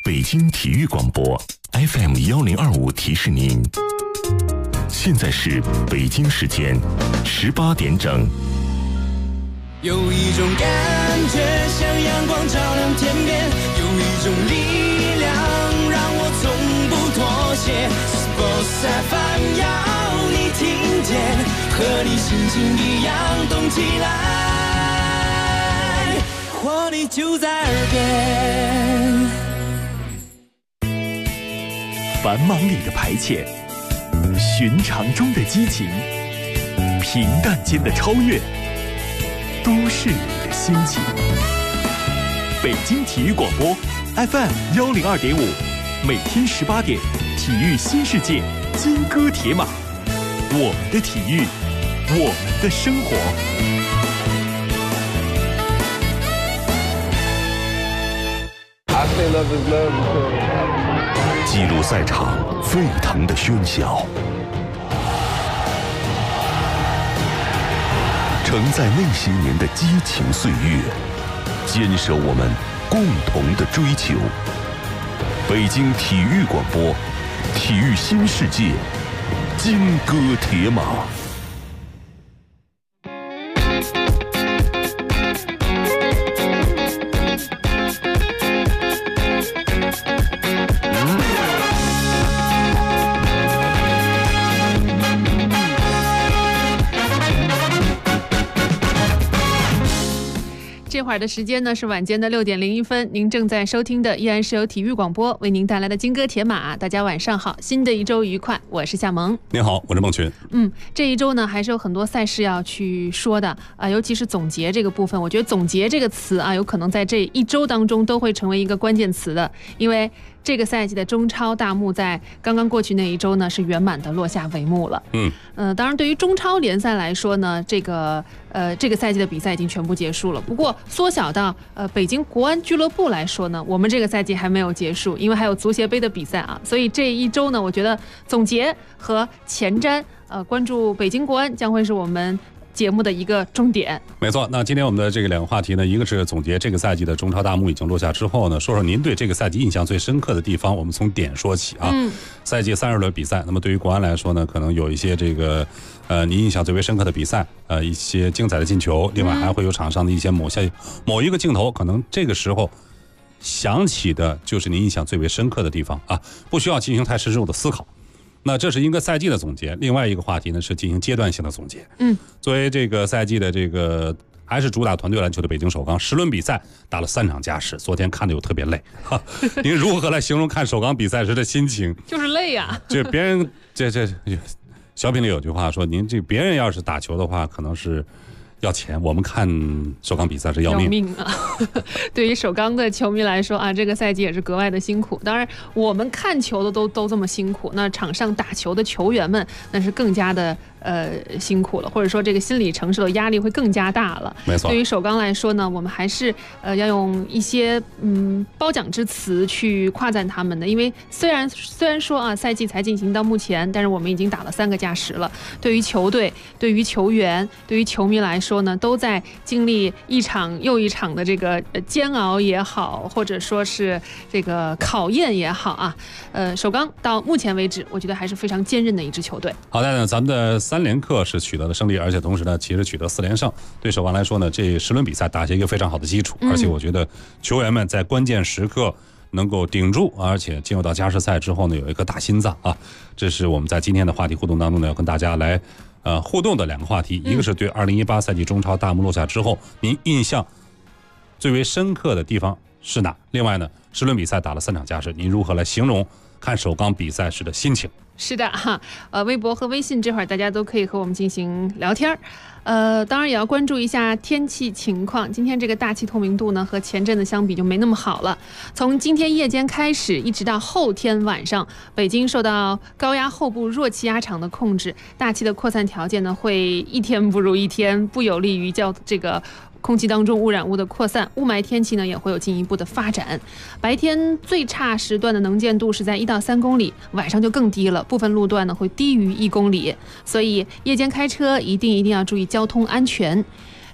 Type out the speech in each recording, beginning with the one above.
北京体育广播 FM1025提示您，现在是北京时间18点整。 有一种感觉像阳光照亮天边，有一种力量让我从不妥协。Sports FM 要你听见，和你心情一样动起来，活力就在耳边。 繁忙里的排遣，寻常中的激情，平淡间的超越，都市里的心情。北京体育广播 FM102.5，每天18点，体育新世界，金戈铁马，我们的体育，我们的生活。 记录赛场沸腾的喧嚣，承载那些年的激情岁月，坚守我们共同的追求。北京体育广播，体育新世界，金戈铁马。 这会儿的时间呢是晚间的6点01分，您正在收听的依然是由体育广播为您带来的金戈铁马。大家晚上好，新的一周愉快，我是夏萌。 您好，我是孟群。 这一周呢还是有很多赛事要去说的尤其是总结这个部分，我觉得总结这个词有可能在这一周当中都会成为一个关键词的，因为这个赛季的中超大幕在刚刚过去那一周呢是圆满的落下帷幕了。当然对于中超联赛来说呢，这个赛季的比赛已经全部结束了。不过缩小到北京国安俱乐部来说呢，我们这个赛季还没有结束，因为还有足协杯的比赛所以这一周呢，我觉得总结和前瞻关注北京国安将会是我们节目的一个重点。 没错，那今天我们的这个两个话题呢，一个是总结这个赛季的中超大幕已经落下之后呢，说说您对这个赛季印象最深刻的地方。我们从点说起赛季30轮比赛，那么对于国安来说呢，可能有一些这个您印象最为深刻的比赛，一些精彩的进球，另外还会有场上的一些某一个镜头，可能这个时候想起的就是您印象最为深刻的地方不需要进行太深入的思考。那这是一个赛季的总结，另外一个话题呢是进行阶段性的总结。作为这个赛季的这个还是主打团队篮球的北京首钢，10轮比赛打了3场加时，昨天看的又特别累您如何来形容看首钢比赛时的心情？ 就是累这别人这小品里有句话说，您这别人要是打球的话可能是要钱，我们看首钢比赛是要命对于首钢的球迷来说这个赛季也是格外的辛苦。当然我们看球的都这么辛苦，那场上打球的球员们那是更加的辛苦了，或者说这个心理承受的压力会更加大了。 没错， 对于首钢来说呢，我们还是要用一些褒奖之词去夸赞他们的，因为虽然说赛季才进行到目前，但是我们已经打了3个加时了。对于球队、对于球员、对于球迷来说呢，都在经历一场又一场的这个煎熬也好，或者说是这个考验也好首钢到目前为止，我觉得还是非常坚韧的一支球队。 好的呢，咱们的3连客是取得了胜利，而且同时呢，其实取得4连胜。对首钢来说呢，这10轮比赛打下一个非常好的基础，而且我觉得球员们在关键时刻能够顶住，而且进入到加时赛之后呢，有一颗大心脏这是我们在今天的话题互动当中呢，要跟大家来互动的2个话题，一个是对2018赛季中超大幕落下之后，您印象最为深刻的地方是哪？另外呢，10轮比赛打了3场加时，您如何来形容看首钢比赛时的心情？ 是的微博和微信这会儿大家都可以和我们进行聊天当然也要关注一下天气情况。今天这个大气透明度呢和前阵子相比就没那么好了。从今天夜间开始一直到后天晚上，北京受到高压后部弱气压场的控制，大气的扩散条件呢会一天不如一天，不有利于这个空气当中污染物的扩散，雾霾天气呢也会有进一步的发展。白天最差时段的能见度是在1到3公里，晚上就更低了，部分路段呢会低于1公里，所以夜间开车一定要注意交通安全。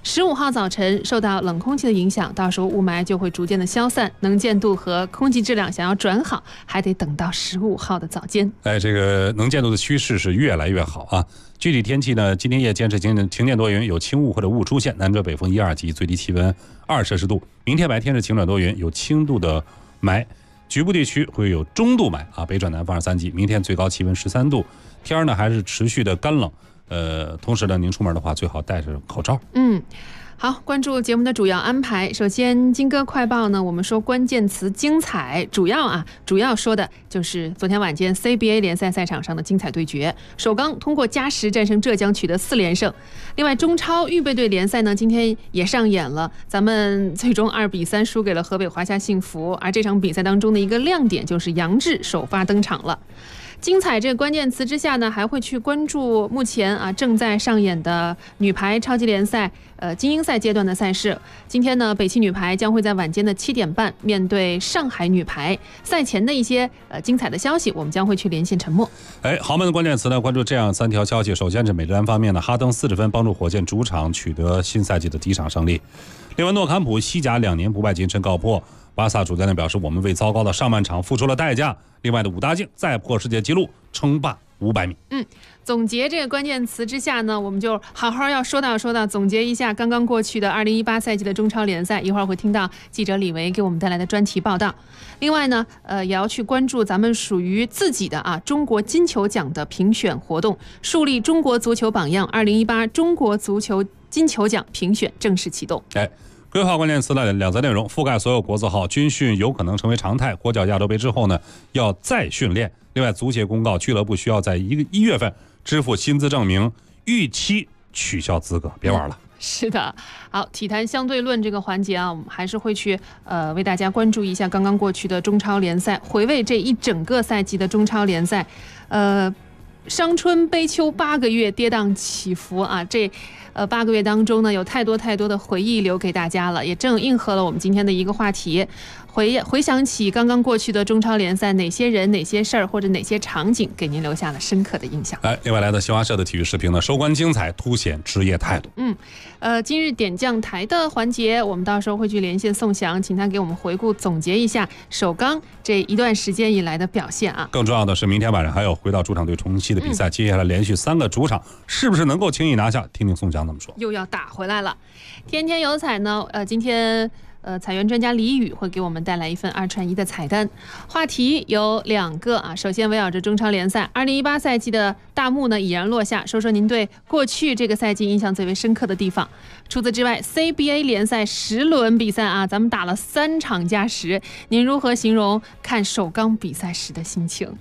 15号早晨受到冷空气的影响，到时候雾霾就会逐渐的消散，能见度和空气质量想要转好，还得等到15号的早间。 这个能见度的趋势是越来越好啊。具体天气呢，今天夜间是晴间多云，有轻雾或者雾出现，南转北风1、2级，最低气温2摄氏度。明天白天是晴转多云，有轻度的霾，局部地区会有中度霾啊，北转南风2、3级。明天最高气温13度，天呢还是持续的干冷。同时呢，您出门的话最好戴着口罩。 好，关注节目的主要安排。首先，金歌快报呢，我们说关键词精彩，主要说的就是昨天晚间 CBA 联赛赛场上的精彩对决。首钢通过加时战胜浙江，取得4连胜。另外，中超预备队联赛呢，今天也上演了，咱们最终2比3输给了河北华夏幸福。而这场比赛当中的一个亮点就是杨志首发登场了。精彩这个关键词之下呢，还会去关注目前正在上演的女排超级联赛精英赛阶段的赛事。今天呢，北汽女排将会在晚间的7点半面对上海女排。赛前的一些精彩的消息，我们将会去连线陈默。 豪门的关键词呢，关注这样3条消息。首先是美职篮方面呢，哈登40分帮助火箭主场取得新赛季的第一场胜利。另外，诺坎普西甲2年不败金身告破。巴萨主教练表示，我们为糟糕的上半场付出了代价。另外的武大靖再破世界纪录，称霸500米。 总结这个关键词之下呢，我们就好好要说到，总结一下刚刚过去的2018赛季的中超联赛。一会儿会听到记者李维给我们带来的专题报道。另外呢，也要去关注咱们属于自己的中国金球奖的评选活动，树立中国足球榜样。2018中国足球金球奖评选正式启动。 规划关键词的2则内容，覆盖所有国字号，军训有可能成为常态。国脚亚洲杯之后呢，要再训练。另外，足协公告，俱乐部需要在1月份支付薪资证明，逾期取消资格，别玩了。 是的，好，体坛相对论这个环节我们还是会去为大家关注一下刚刚过去的中超联赛，回味这一整个赛季的中超联赛。伤春悲秋8个月，跌宕起伏这8个月当中呢，有太多的回忆留给大家了，也正应和了我们今天的一个话题。回想起刚刚过去的中超联赛，哪些人、哪些事儿或者哪些场景给您留下了深刻的印象？ 另外来的新华社的体育视频呢，收官精彩，凸显职业态度。 今日点将台的环节，我们到时候会去连线宋翔，请他给我们回顾总结一下首钢这一段时间以来的表现更重要的是，明天晚上还有回到主场对重熙的比赛，接下来连续3个主场，是不是能够轻易拿下？听听宋翔怎么说。 又要打回来了。天天有彩呢，今天。采源专家李宇会给我们带来一份2串1的彩蛋，话题有2个首先围绕着中超联赛，2018赛季的大幕呢已然落下，说说您对过去这个赛季印象最为深刻的地方。除此之外 ，CBA 联赛10轮比赛咱们打了3场加时，您如何形容看首钢比赛时的心情？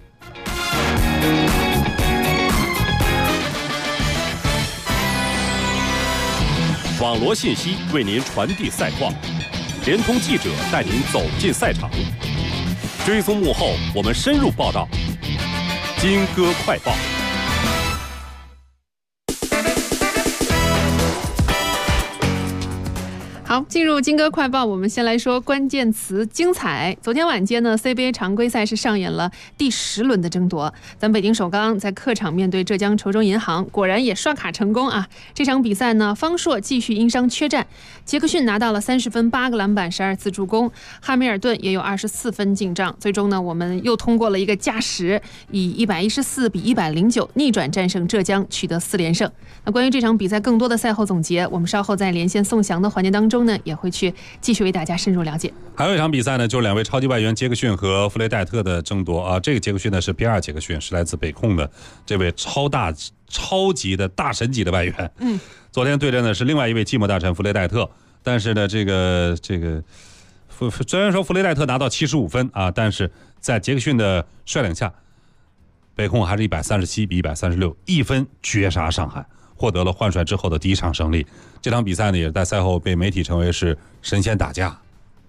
网罗信息为您传递赛况，联通记者带您走进赛场，追踪幕后，我们深入报道。金歌快报。 好，进入金歌快报，我们先来说关键词精彩。昨天晚间呢 ，CBA 常规赛是上演了第10轮的争夺。咱北京首钢在客场面对浙江稠州银行，果然也刷卡成功这场比赛呢，方硕继续因伤缺战，杰克逊拿到了30分、8个篮板、12次助攻，汉密尔顿也有24分进账。最终呢，我们又通过了一个加时，以114比109逆转战胜浙江，取得4连胜。那关于这场比赛更多的赛后总结，我们稍后在连线宋翔的环节当中呢，也会去继续为大家深入了解。 还有一场比赛呢，就是2位超级外援杰克逊和弗雷戴特的争夺这个杰克逊呢是皮埃尔杰克逊，是来自北控的这位超级的大神级的外援。昨天对阵的是另外一位寂寞大神弗雷戴特，但是呢，这个虽然说弗雷戴特拿到75分但是在杰克逊的率领下，北控还是137比136，一分绝杀上海，获得了换帅之后的第一场胜利。这场比赛呢，也在赛后被媒体称为是神仙打架。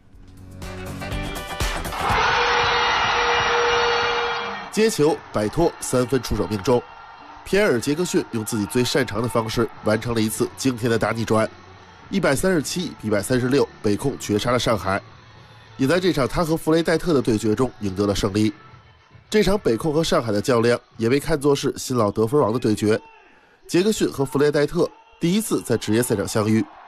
接球摆脱3分出手命中，皮埃尔杰克逊用自己最擅长的方式完成了一次惊天的大逆转，137比136，北控绝杀了上海，也在这场他和弗雷戴特的对决中赢得了胜利。这场北控和上海的较量也被看作是新老得分王的对决，杰克逊和弗雷戴特第一次在职业赛场相遇，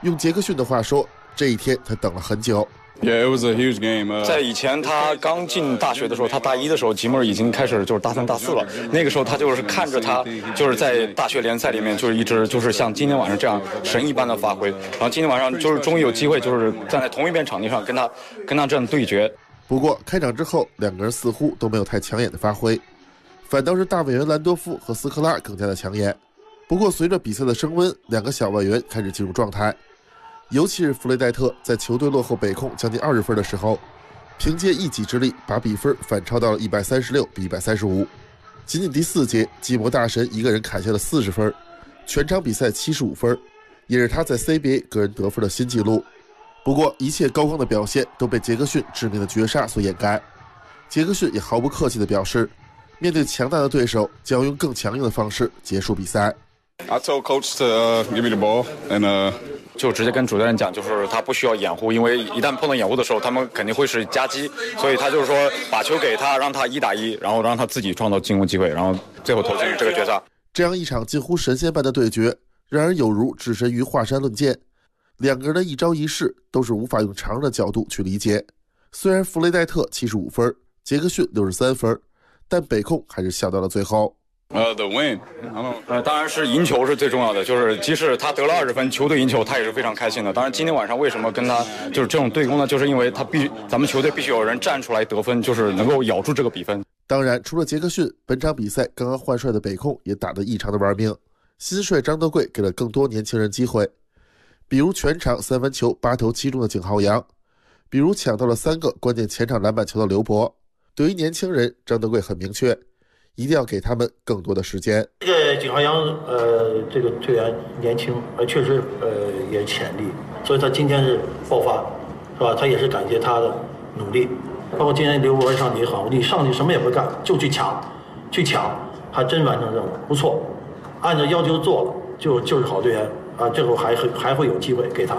用杰克逊的话说，这一天他等了很久。 Yeah, it was a huge game. 在以前他刚进大学的时候，他大一的时候，吉姆尔已经开始就是大3、大4了。那个时候他就是看着他就是在大学联赛里面就是一直就是像今天晚上这样神一般的发挥。然后今天晚上就是终于有机会就是站在同一片场地上跟他这样对决。 不过开场之后，两个人似乎都没有太抢眼的发挥，反倒是大外援兰多夫和斯科拉更加的抢眼。不过随着比赛的升温，两个小外援开始进入状态。尤其是弗雷戴特在球队落后北控将近20分的时候，凭借一己之力把比分反超到了136比135。仅仅第4节，基摩大神一个人砍下了40分，全场比赛75分，也是他在 CBA 个人得分的新纪录。不过一切高光的表现都被杰克逊致命的绝杀所掩盖。杰克逊也毫不客气地表示，面对强大的对手，将要用更强硬的方式结束比赛。 I told coach to give me the ball and 就直接跟主教练讲，就是他不需要掩护，因为一旦碰到掩护的时候，他们肯定会是夹击，所以他就是说把球给他，让他1打1，然后让他自己创造进攻机会，然后最后投进这个绝杀。 这样一场近乎神仙般的对决，让人有如置身于华山论剑。两个人的一招一式都是无法用常人的角度去理解。虽然弗雷戴特75分，杰克逊63分，但北控还是笑到了最后。 the win. 当然是赢球是最重要的，就是即使他得了20分，球队赢球他也是非常开心的。当然今天晚上为什么跟他就是这种对攻呢？就是因为咱们球队必须有人站出来得分，就是能够咬住这个比分。 当然，除了杰克逊，本场比赛刚刚换帅的北控也打得异常的玩命。新帅张德贵给了更多年轻人机会，比如全场3分球8投7中的景浩洋，比如抢到了3个关键前场篮板球的刘博。对于年轻人，张德贵很明确，一定要给他们更多的时间。 这个景浩洋，这个队员年轻，确实也有潜力，所以他今天是爆发，是吧？他也是感谢他的努力，包括今天刘博上去也好，你上去什么也不干，就去抢，还真完成任务，不错，按照要求做了，就是好队员啊，这会还会有机会给他。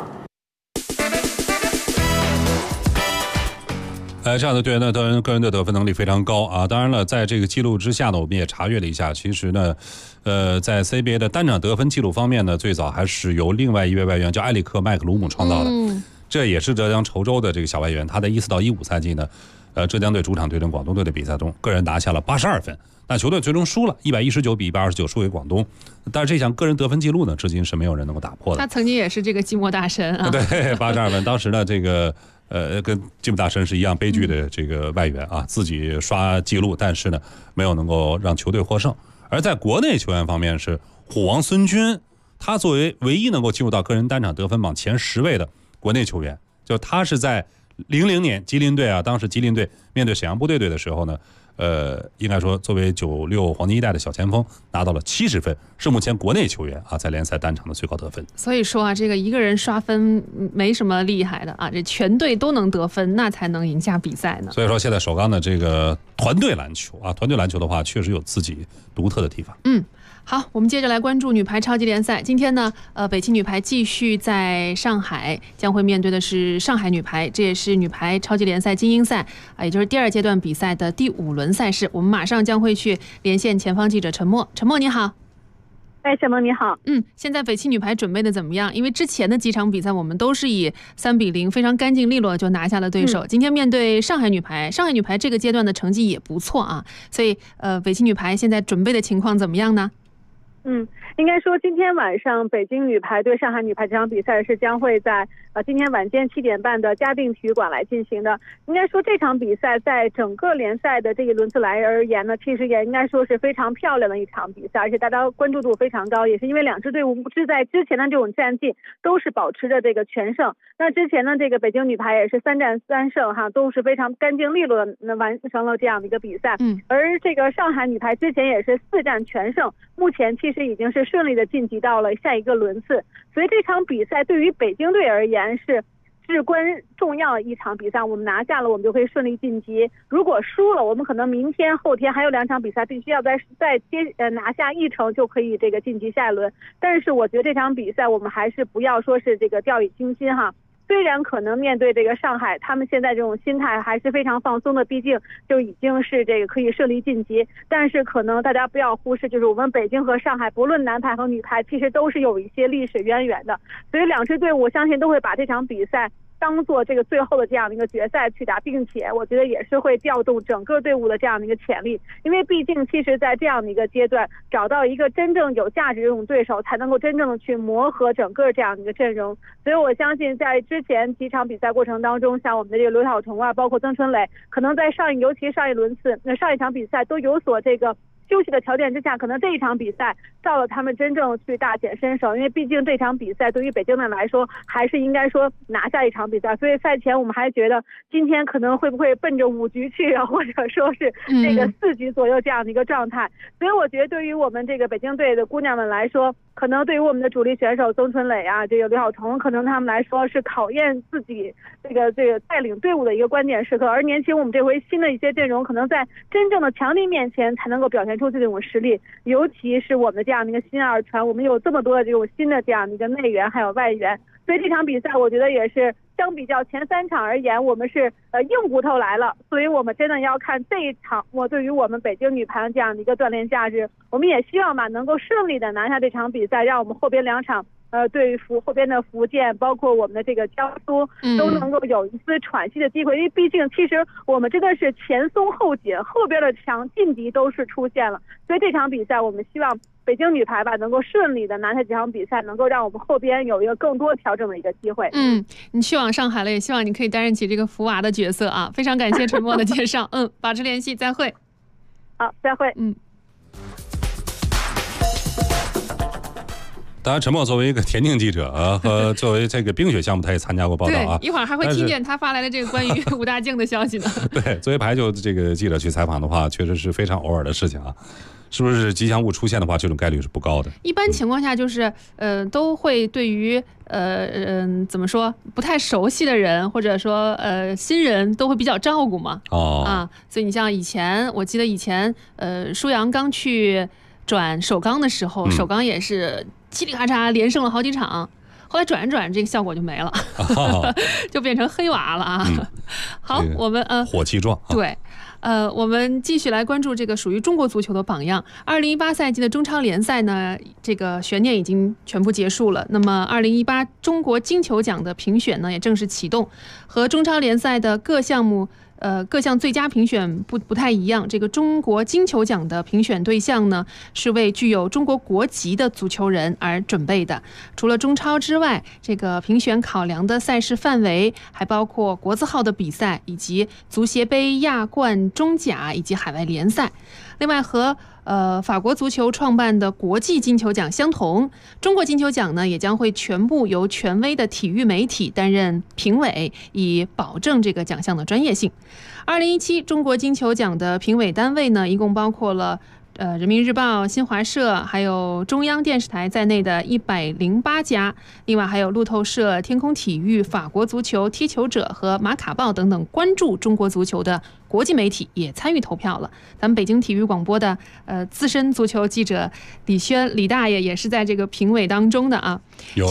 这样的队员呢，当然个人的得分能力非常高啊。当然了，在这个记录之下呢，我们也查阅了一下，其实呢，在 CBA 的单场得分记录方面呢，最早还是由另外一位外援叫埃里克·麦克鲁姆创造的。这也是浙江稠州的这个小外援，他在14到15赛季呢，浙江队主场对阵广东队的比赛中，个人拿下了82分。但球队最终输了，119比129输给广东。但是这项个人得分记录呢，至今是没有人能够打破的。 他曾经也是这个寂寞大神啊。 对，82分。当时呢，这个跟寂寞大神是一样悲剧的这个外援啊，自己刷记录，但是呢，没有能够让球队获胜。而在国内球员方面是虎王孙军，他作为唯一能够进入到个人单场得分榜前10位的国内球员，就他是在00年吉林队啊，当时吉林队面对沈阳部队的时候呢，应该说作为96黄金一代的小前锋，拿到了70分，是目前国内球员啊在联赛单场的最高得分。 所以说啊，这个一个人刷分没什么厉害的啊，这全队都能得分，那才能赢下比赛呢。 所以说现在首钢的这个团队篮球啊，团队篮球的话，确实有自己独特的地方。 好，我们接着来关注女排超级联赛。今天呢，北京女排继续在上海，将会面对的是上海女排，这也是女排超级联赛精英赛也就是第2阶段比赛的第5轮赛事。我们马上将会去连线前方记者陈默。陈默你好。 沈萌你好。 现在北汽女排准备的怎么样？因为之前的几场比赛我们都是以3比0非常干净利落就拿下了对手。今天面对上海女排，上海女排这个阶段的成绩也不错啊，所以北汽女排现在准备的情况怎么样呢？ 应该说今天晚上北京女排对上海女排这场比赛是将会在今天晚间7点半的嘉定体育馆来进行的。应该说这场比赛在整个联赛的这一轮次来而言呢，其实也应该说是非常漂亮的一场比赛，而且大家关注度非常高，也是因为两支队伍是在之前的这种战绩都是保持着这个全胜。那之前呢，这个北京女排也是3战3胜哈，都是非常干净利落的完成了这样的一个比赛。而这个上海女排之前也是4战全胜，目前其实已经是顺利的晋级到了下一个轮次。所以这场比赛对于北京队而言是至关重要的一场比赛，我们拿下了，我们就可以顺利晋级。如果输了，我们可能明天后天还有2场比赛，必须要再拿下1城就可以这个晋级下一轮。但是我觉得这场比赛我们还是不要说是这个掉以轻心哈。 虽然可能面对这个上海，他们现在这种心态还是非常放松的，毕竟就已经是这个可以顺利晋级。但是可能大家不要忽视，就是我们北京和上海，不论男排和女排，其实都是有一些历史渊源的。所以两支队伍，我相信都会把这场比赛当做这个最后的这样的一个决赛去打，并且我觉得也是会调动整个队伍的这样的一个潜力，因为毕竟其实在这样的一个阶段，找到一个真正有价值的这种对手，才能够真正的去磨合整个这样的一个阵容。所以我相信在之前几场比赛过程当中，像我们的这个刘晓彤啊，包括曾春蕾，可能在尤其上一场比赛都有所这个休息的条件之下，可能这一场比赛到了他们真正去大显身手，因为毕竟这场比赛对于北京队来说还是应该说拿下一场比赛，所以赛前我们还觉得今天可能会不会奔着5局去啊，或者说是这个4局左右这样的一个状态。所以我觉得对于我们这个北京队的姑娘们来说，可能对于我们的主力选手曾春蕾啊，这个刘晓彤，可能他们来说是考验自己这个带领队伍的一个关键时刻。而年轻我们这回新的一些阵容，可能在真正的强敌面前才能够表现出这种实力，尤其是我们的这样的一个新二传，我们有这么多的这种新的这样的一个内援还有外援，所以这场比赛我觉得也是相比较前3场而言，我们是硬骨头来了，所以我们真的要看这一场，对于我们北京女排这样的一个锻炼价值，我们也希望吧能够顺利的拿下这场比赛，让我们后边2场对于后边的福建，包括我们的这个江苏，都能够有一丝喘息的机会。因为毕竟其实我们真的是前松后紧，后边的强劲敌都是出现了，所以这场比赛我们希望北京女排吧能够顺利的拿下这场比赛，能够让我们后边有一个更多调整的一个机会。 你去往上海了，也希望你可以担任起这个福娃的角色啊！非常感谢陈默的介绍，保持联系，再会。 好，再会。 当然，陈默作为一个田径记者和作为这个冰雪项目，他也参加过报道啊。 对，一会儿还会听见他发来的这个关于武大靖的消息呢。 对，作为排球这个记者去采访的话，确实是非常偶尔的事情啊。是不是吉祥物出现的话，这种概率是不高的？一般情况下，就是都会对于怎么说不太熟悉的人，或者说新人都会比较照顾嘛。所以你像以前，我记得以前舒阳刚去转首钢的时候，首钢也是嘁里咔嚓连胜了好几场，后来转着转着这个效果就没了，就变成黑娃了啊。好，我们火气壮。对。我们继续来关注这个属于中国足球的榜样。2018赛季的中超联赛呢，这个悬念已经全部结束了。那么2018中国金球奖的评选呢，也正式启动。和中超联赛的各项最佳评选不太一样，这个中国金球奖的评选对象呢，是为具有中国国籍的足球人而准备的。除了中超之外，这个评选考量的赛事范围还包括国字号的比赛，以及足协杯、亚冠、中甲以及海外联赛。另外和法国足球创办的国际金球奖相同，中国金球奖呢也将会全部由权威的体育媒体担任评委，以保证这个奖项的专业性。2017中国金球奖的评委单位呢，一共包括了人民日报、新华社还有中央电视台在内的108家，另外还有路透社、天空体育、法国足球、踢球者和马卡报等等关注中国足球的国际媒体也参与投票了。咱们北京体育广播的资深足球记者李轩李大爷也是在这个评委当中的啊，有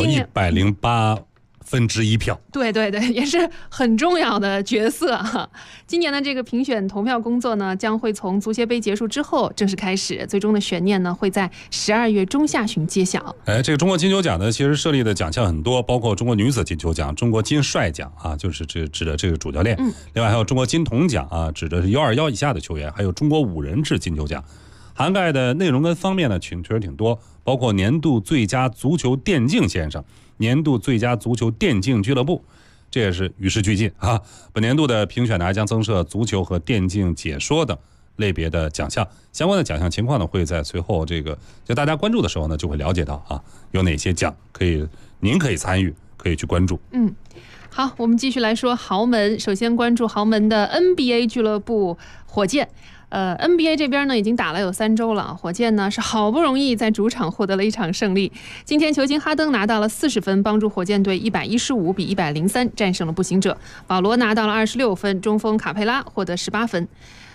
108%票，对，也是很重要的角色哈。今年的这个评选投票工作呢，将会从足协杯结束之后正式开始，最终的悬念呢会在12月中下旬揭晓。这个中国金球奖呢，其实设立的奖项很多，包括中国女子金球奖、中国金帅奖啊，就是指的这个主教练，另外还有中国金童奖啊，指的是121以下的球员，还有中国5人制金球奖。涵盖的内容跟方面呢，确实挺多，包括年度最佳足球电竞先生、年度最佳足球电竞俱乐部，这也是与时俱进啊。本年度的评选呢，还将增设足球和电竞解说等类别的奖项，相关的奖项情况呢，会在随后就大家关注的时候呢，就会了解到啊，有哪些奖您可以参与，可以去关注。好，我们继续来说豪门。首先关注豪门的 NBA 俱乐部火箭。NBA 这边呢已经打了有3周了，火箭呢是好不容易在主场获得了一场胜利。今天球星哈登拿到了40分，帮助火箭队115比103战胜了步行者。保罗拿到了26分，中锋卡佩拉获得18分。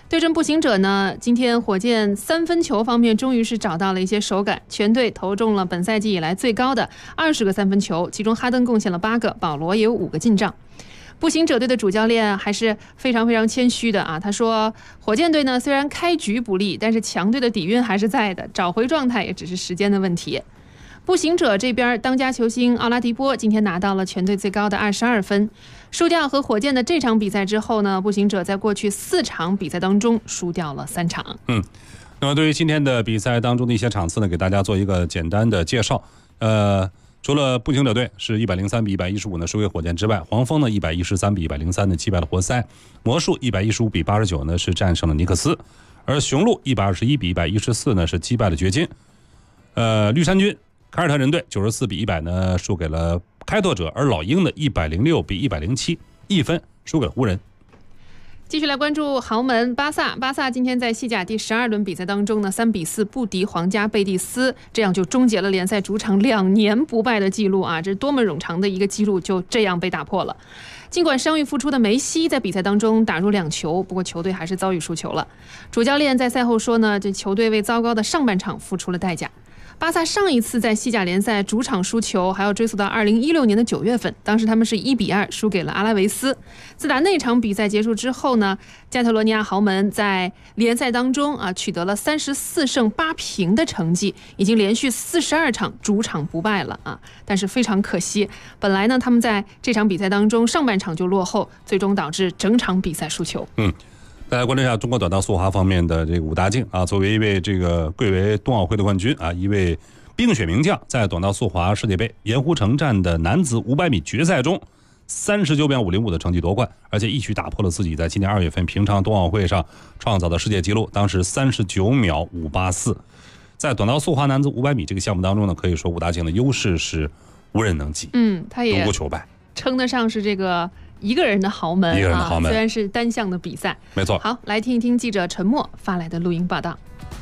对阵步行者呢，今天火箭三分球方面终于是找到了一些手感，全队投中了本赛季以来最高的20个三分球，其中哈登贡献了8个，保罗也有5个进账。步行者队的主教练还是非常谦虚的啊，他说火箭队呢虽然开局不利，但是强队的底蕴还是在的，找回状态也只是时间的问题。步行者这边当家球星奥拉迪波今天拿到了全队最高的22分。输掉和火箭的这场比赛之后呢，步行者在过去4场比赛当中输掉了3场。 那么对于今天的比赛当中的一些场次呢，给大家做一个简单的介绍。除了步行者队是103比115呢输给火箭之外，黄蜂呢113比103呢击败了活塞，魔术115比89呢是战胜了尼克斯，而雄鹿121比114呢是击败了掘金。绿衫军凯尔特人队94比100呢输给了开拓者，而老鹰呢106比107，一分输给了湖人。 继续来关注豪门巴萨今天在西甲第12轮比赛当中呢3比4不敌皇家贝蒂斯，这样就终结了联赛主场2年不败的记录啊！这是多么冗长的一个记录，就这样被打破了。尽管伤愈复出的梅西在比赛当中打入2球，不过球队还是遭遇输球了。主教练在赛后说呢，这球队为糟糕的上半场付出了代价。巴萨上一次在西甲联赛主场输球还要追溯到2016年的9月份，当时他们是1比2输给了阿拉维斯。自打那场比赛结束之后呢，加泰罗尼亚豪门在联赛当中取得了34胜8平的成绩，已经连续42场主场不败了啊！但是非常可惜，本来呢他们在这场比赛当中上半场就落后，最终导致整场比赛输球。 大家关注一下中国短道速滑方面的这个武大靖啊，作为一位这个贵为冬奥会的冠军啊，一位冰雪名将，在短道速滑世界杯盐湖城站的男子500米决赛中39秒505的成绩夺冠，而且一举打破了自己在今年2月份平昌冬奥会上创造的世界纪录，当时39秒584。在短道速滑男子500米这个项目当中呢，可以说武大靖的优势是无人能及， 他也独孤求败， 称得上是这个一个人的豪门，虽然是单项的比赛， 没错。 好，来听一听记者陈默发来的录音报道。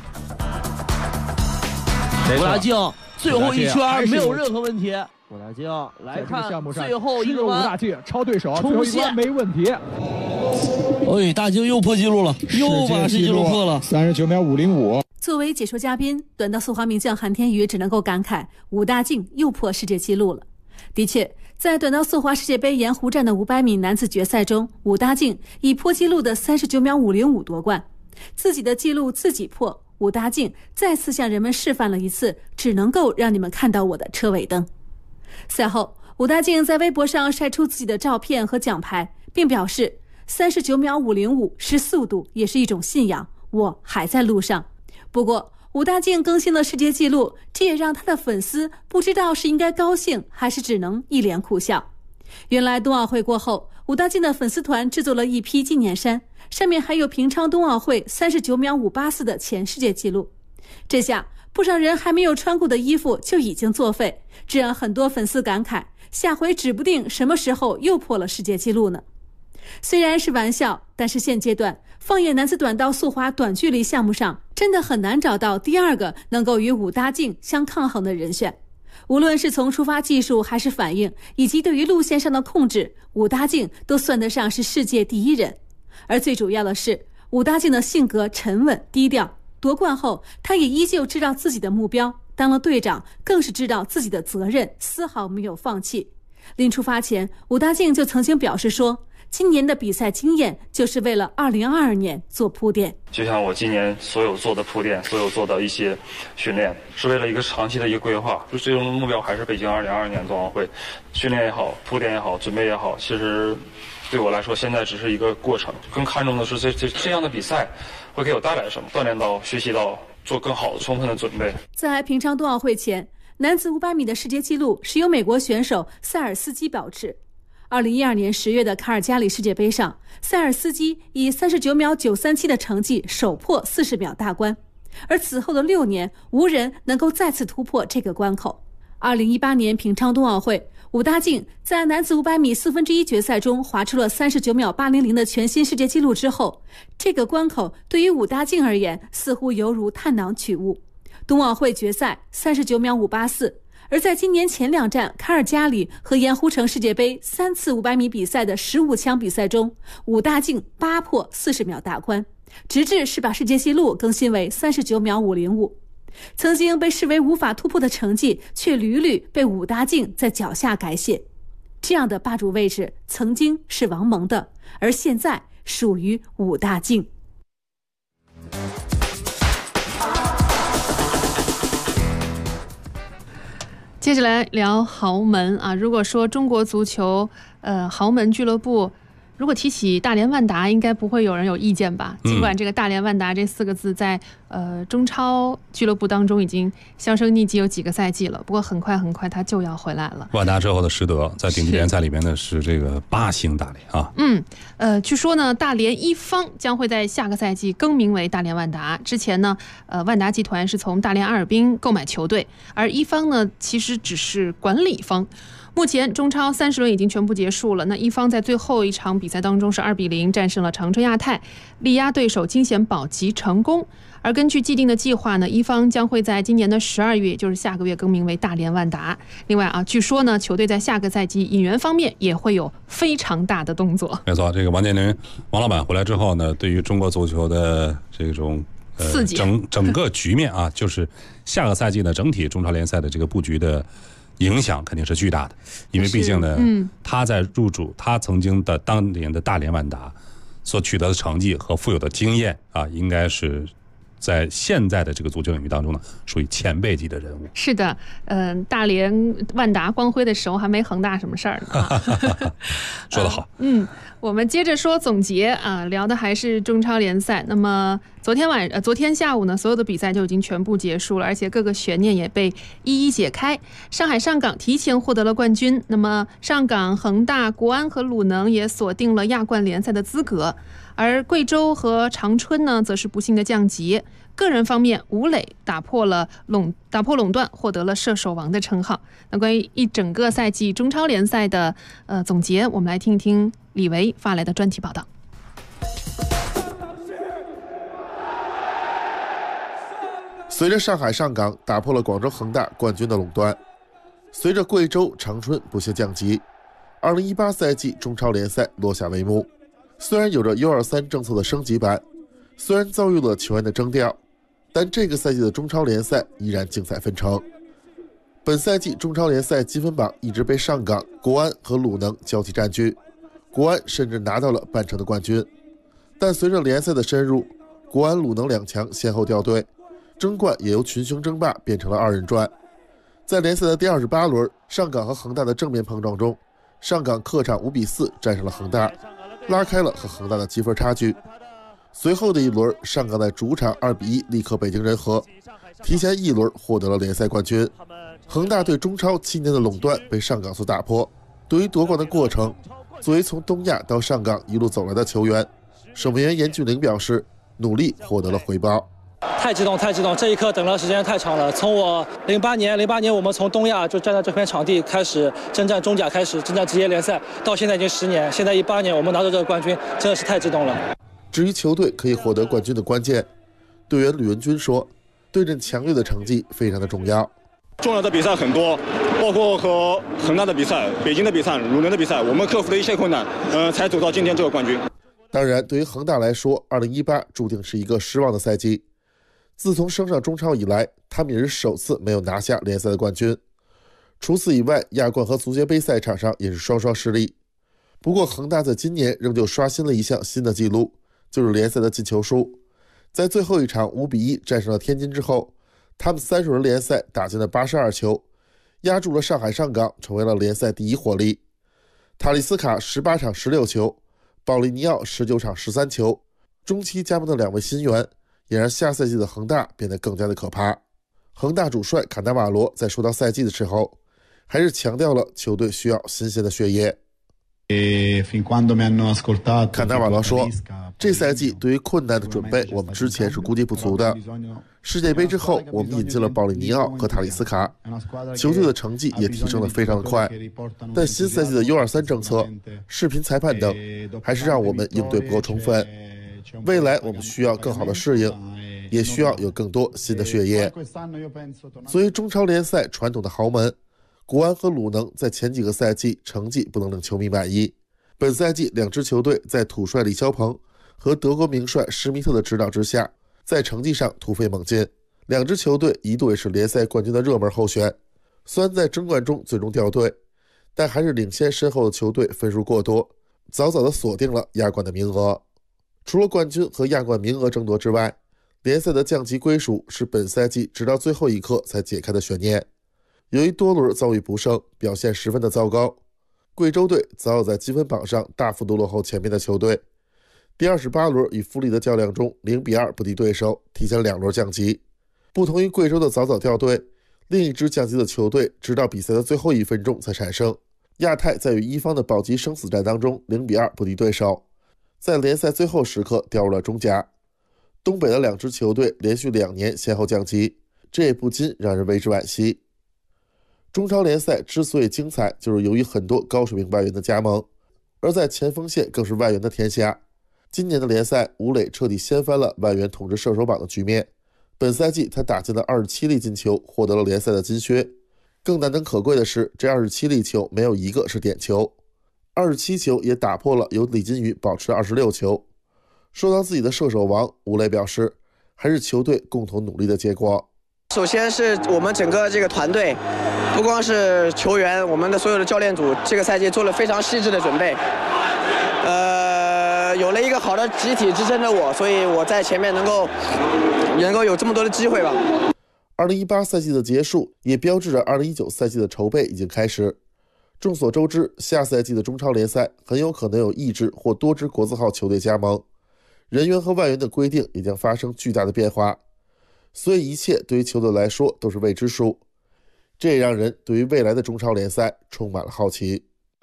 武大靖最后一圈没有任何问题。武大靖来看最后一个弯， 武大靖超对手，最后一弯没问题。 大靖又破纪录了，又把世界纪录破了 ，39秒505。 作为解说嘉宾，短道速滑名将韩天宇只能够感慨，武大靖又破世界纪录了。的确，在短道速滑世界杯盐湖站的500米男子决赛中，武大靖以破纪录的39秒505夺冠，自己的纪录自己破。武大靖再次向人们示范了一次只能够让你们看到我的车尾灯。赛后，武大靖在微博上晒出自己的照片和奖牌，并表示39秒505是速度，也是一种信仰，我还在路上。不过武大靖更新了世界纪录，这也让他的粉丝不知道是应该高兴还是只能一脸苦笑。原来冬奥会过后，武大靖的粉丝团制作了一批纪念衫，上面还有平昌冬奥会39秒584的前世界纪录。这下不少人还没有穿过的衣服就已经作废，这让很多粉丝感慨，下回指不定什么时候又破了世界纪录呢。虽然是玩笑，但是现阶段放眼男子短道速滑短距离项目上，真的很难找到第二个能够与武大靖相抗衡的人选。无论是从出发技术还是反应，以及对于路线上的控制，武大靖都算得上是世界第一人。而最主要的是，武大靖的性格沉稳低调，夺冠后他也依旧知道自己的目标，当了队长更是知道自己的责任，丝毫没有放弃。临出发前，武大靖就曾经表示说，今年的比赛经验就是为了2022年做铺垫。 就像我今年所有做的铺垫，所有做的一些训练，是为了一个长期的一个规划，就最终的目标还是北京2022年冬奥会。训练也好，铺垫也好，准备也好，其实对我来说现在只是一个过程，更看重的是这样的比赛会给我带来什么，锻炼到、学习到，做更好的充分的准备。 在平昌冬奥会前，男子500米的世界纪录是由美国选手塞尔斯基保持。2012年10月的卡尔加里世界杯上，塞尔斯基以39秒937的成绩首破40秒大关，而此后的6年，无人能够再次突破这个关口。2018年平昌冬奥会，武大靖在男子500米1/4决赛中划出了39秒800的全新世界纪录之后，这个关口对于武大靖而言似乎犹如探囊取物。冬奥会决赛39秒584，而在今年前2站卡尔加里和盐湖城世界杯3次500米比赛的15强比赛中，武大靖8破40秒大关。 直至是把世界纪录更新为39秒505。曾经被视为无法突破的成绩，却屡屡被武大靖在脚下改写。这样的霸主位置曾经是王蒙的，而现在属于武大靖。 接着来聊豪门啊，如果说中国足球豪门俱乐部，如果提起大连万达，应该不会有人有意见吧？尽管这个大连万达这4个字在中超俱乐部当中已经销声匿迹有几个赛季了，不过很快它就要回来了。 万达之后的实德，在顶级联赛里面呢是这个8星大连啊。 据说呢，大连一方将会在下个赛季更名为大连万达。之前呢，万达集团是从大连阿尔滨购买球队，而一方呢其实只是管理方。目前中超30轮已经全部结束了，那一方在最后一场比赛当中是2比0战胜了长春亚泰，力压对手惊险保级成功。而根据既定的计划呢，一方将会在今年的12月，也就是下个月更名为大连万达。另外啊，据说呢，球队在下个赛季引援方面也会有非常大的动作。 没错，这个王健林王老板回来之后呢，对于中国足球的这种刺激整个局面啊，就是下个赛季呢整体中超联赛的这个布局的影响肯定是巨大的，因为毕竟呢，他在入主他曾经的当年的大连万达所取得的成绩和富有的经验啊，应该是在现在的这个足球领域当中呢，属于前辈级的人物。 是的，大连万达光辉的时候还没恒大什么事儿呢。 说得好。 我们接着说总结啊，聊的还是中超联赛。那么昨天下午呢，所有的比赛就已经全部结束了，而且各个悬念也被一一解开。上海上港提前获得了冠军，那么上港、恒大、国安和鲁能也锁定了亚冠联赛的资格。而贵州和长春呢，则是不幸的降级。个人方面，吴磊打破垄断，获得了射手王的称号。那关于一整个赛季中超联赛的总结，我们来听一听李维发来的专题报道。 随着上海上港打破了广州恒大冠军的垄断，随着贵州长春不幸降级，2018赛季中超联赛落下帷幕。虽然有着 U23 政策的升级版，虽然遭遇了球员的征调，但这个赛季的中超联赛依然精彩纷呈。本赛季中超联赛积分榜一直被上港、国安和鲁能交替占据，国安甚至拿到了半程的冠军。但随着联赛的深入，国安、鲁能两强先后掉队，争冠也由群雄争霸变成了2人转。在联赛的第28轮，上港和恒大的正面碰撞中，上港客场5比4战胜了恒大，拉开了和恒大的积分差距。随后的一轮，上港在主场2比1力克北京人和，提前一轮获得了联赛冠军。恒大对中超7年的垄断被上港所打破。对于夺冠的过程，作为从东亚到上港一路走来的球员，守门员严俊凌表示，努力获得了回报。 太激动，这一刻等了时间太长了。从我08年我们从东亚就站在这片场地开始征战中甲，开始征战职业联赛，到现在已经10年，现在18年我们拿到这个冠军，真的是太激动了。 至于球队可以获得冠军的关键，队员吕文君说，对阵强队的成绩非常的重要。 重要的比赛很多，包括和恒大的比赛、北京的比赛、鲁能的比赛，我们克服了一些困难，才走到今天这个冠军。 当然，对于恒大来说，2018注定是一个失望的赛季。自从升上中超以来，他们也是首次没有拿下联赛的冠军。除此以外，亚冠和足协杯赛场上也是双双失利。不过，恒大在今年仍旧刷新了一项新的纪录，就是联赛的进球数。在最后一场5比1战胜了天津之后，他们30轮联赛打进了82球，压住了上海上港，成为了联赛第1火力。塔利斯卡18场16球，保利尼奥19场13球，中期加盟的2位新援也让下赛季的恒大变得更加的可怕。恒大主帅坎纳瓦罗在说到赛季的时候，还是强调了球队需要新鲜的血液。坎纳瓦罗说，这赛季对于困难的准备我们之前是估计不足的。世界杯之后，我们引进了保利尼奥和塔利斯卡，球队的成绩也提升得非常的快。但新赛季的 U23 政策、视频裁判等，还是让我们应对不够充分。未来我们需要更好的适应，也需要有更多新的血液。作为中超联赛传统的豪门，国安和鲁能在前几个赛季成绩不能令球迷满意。本赛季2支球队在土帅李霄鹏和德国名帅施密特的指导之下，在成绩上突飞猛进。两支球队一度也是联赛冠军的热门候选，虽然在争冠中最终掉队，但还是领先身后的球队分数过多，早早地锁定了亚冠的名额。除了冠军和亚冠名额争夺之外，联赛的降级归属是本赛季直到最后一刻才解开的悬念。由于多轮遭遇不胜，表现十分的糟糕，贵州队早有在积分榜上大幅度落后前面的球队。第28轮与富力的较量中0-2不敌对手，提前2轮降级。不同于贵州的早早掉队，另一支降级的球队直到比赛的最后1分钟才产生。亚泰在与一方的保级生死战当中0-2不敌对手，在联赛最后时刻掉入了中甲。东北的2支球队连续2年先后降级，这也不禁让人为之惋惜。中超联赛之所以精彩，就是由于很多高水平外援的加盟，而在前锋线更是外援的天下。今年的联赛，吴磊彻底掀翻了外援统治射手榜的局面。本赛季他打进了27粒进球，获得了联赛的金靴。更难能可贵的是，这27粒球没有一个是点球，27球也打破了由李金羽保持的26球。说到自己的射手王，吴磊表示，还是球队共同努力的结果。 首先是我们整个这个团队，不光是球员，我们的所有的教练组这个赛季做了非常细致的准备。有了一个好的集体支撑着我，所以我在前面能够有这么多的机会吧。 2018赛季的结束也标志着2019赛季的筹备已经开始。众所周知，下赛季的中超联赛很有可能有1支或多支国字号球队加盟，人员和外援的规定也将发生巨大的变化，所以一切对于球队来说都是未知数，这也让人对于未来的中超联赛充满了好奇。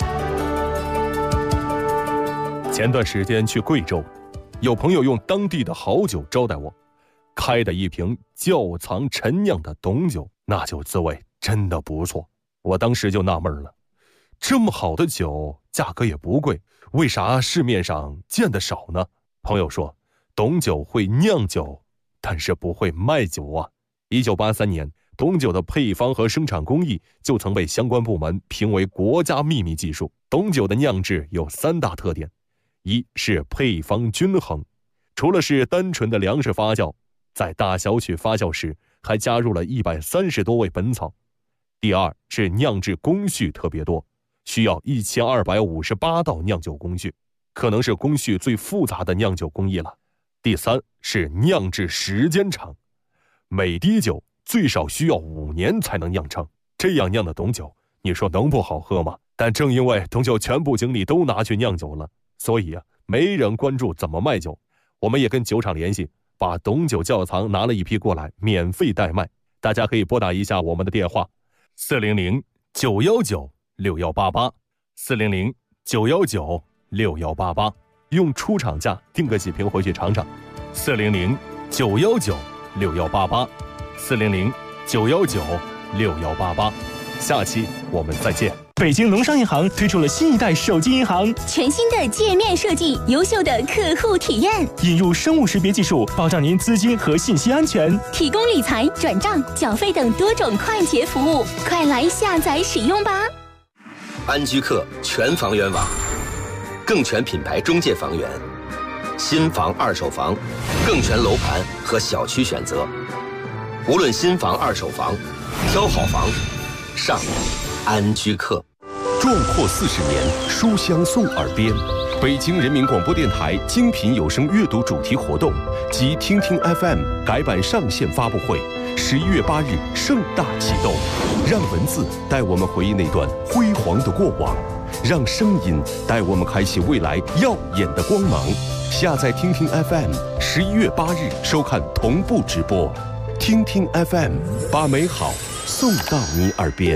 前段时间去贵州，有朋友用当地的好酒招待我，开的一瓶窖藏陈酿的董酒，那酒滋味真的不错。我当时就纳闷了，这么好的酒价格也不贵，为啥市面上见得少呢？朋友说，董酒会酿酒，但是不会卖酒啊。1983年，董酒的配方和生产工艺就曾被相关部门评为国家秘密技术。董酒的酿制有3大特点，一是配方均衡，除了是单纯的粮食发酵，在大小曲发酵时还加入了130多味本草。第二是酿制工序特别多，需要1258道酿酒工序，可能是工序最复杂的酿酒工艺了。第三是酿制时间长，每滴酒最少需要5年才能酿成，这样酿的董酒，你说能不好喝吗？但正因为董酒全部精力都拿去酿酒了，所以没人关注怎么卖酒。我们也跟酒厂联系，把董酒窖藏拿了一批过来，免费代卖。大家可以拨打一下我们的电话，400-919-6188，400-919-6188，用出厂价订个几瓶回去尝尝。400-919-6188，400-919-6188。下期我们再见。 北京农商银行推出了新一代手机银行， 全新的界面设计，优秀的客户体验， 引入生物识别技术，保障您资金和信息安全， 提供理财、转账、缴费等多种快捷服务，快来下载使用吧！ 安居客全房源网，更全品牌中介房源，新房、二手房，更全楼盘和小区选择。无论新房、二手房，挑好房，上安居客。 壮阔40年，书香送耳边。北京人民广播电台精品有声阅读主题活动及听听 FM 改版上线发布会，11月8日盛大启动。让文字带我们回忆那段辉煌的过往，让声音带我们开启未来耀眼的光芒。下载听听 FM，11月8日收看同步直播。听听 FM， 把美好送到你耳边。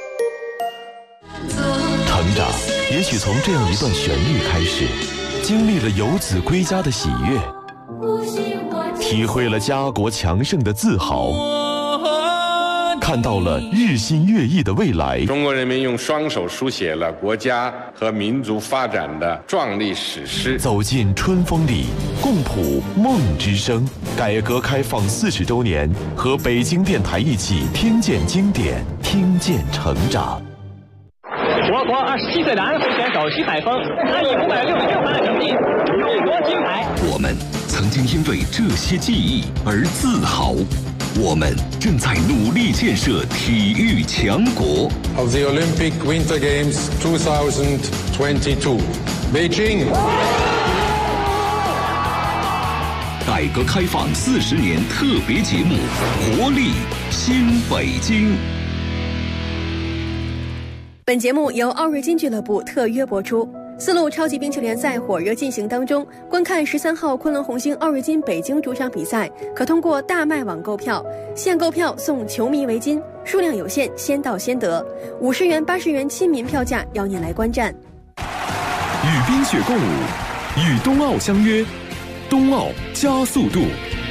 成长也许从这样一段旋律开始，经历了游子归家的喜悦，体会了家国强盛的自豪，看到了日新月异的未来。 中国人民用双手书写了国家和民族发展的壮丽史诗。 走进春风里，共谱梦之声。改革开放40周年，和北京电台一起听见经典，听见成长。 我国27岁男足选手徐海峰，他以566分的成绩荣获金牌。 们曾经因为这些记忆而自豪。我们正在努力建设体育强国。 Of the Olympic Winter Games 2022, Beijing. 改革开放40年特别节目《活力新北京》。 本节目由奥瑞金俱乐部特约播出。4路超级冰球联赛火热进行当中，观看13号昆仑红星奥瑞金北京主场比赛，可通过大麦网购票，现购票送球迷围巾，数量有限，先到先得。50元、80元亲民票价，邀您来观战。 与冰雪共舞，与冬奥相约，冬奥加速度。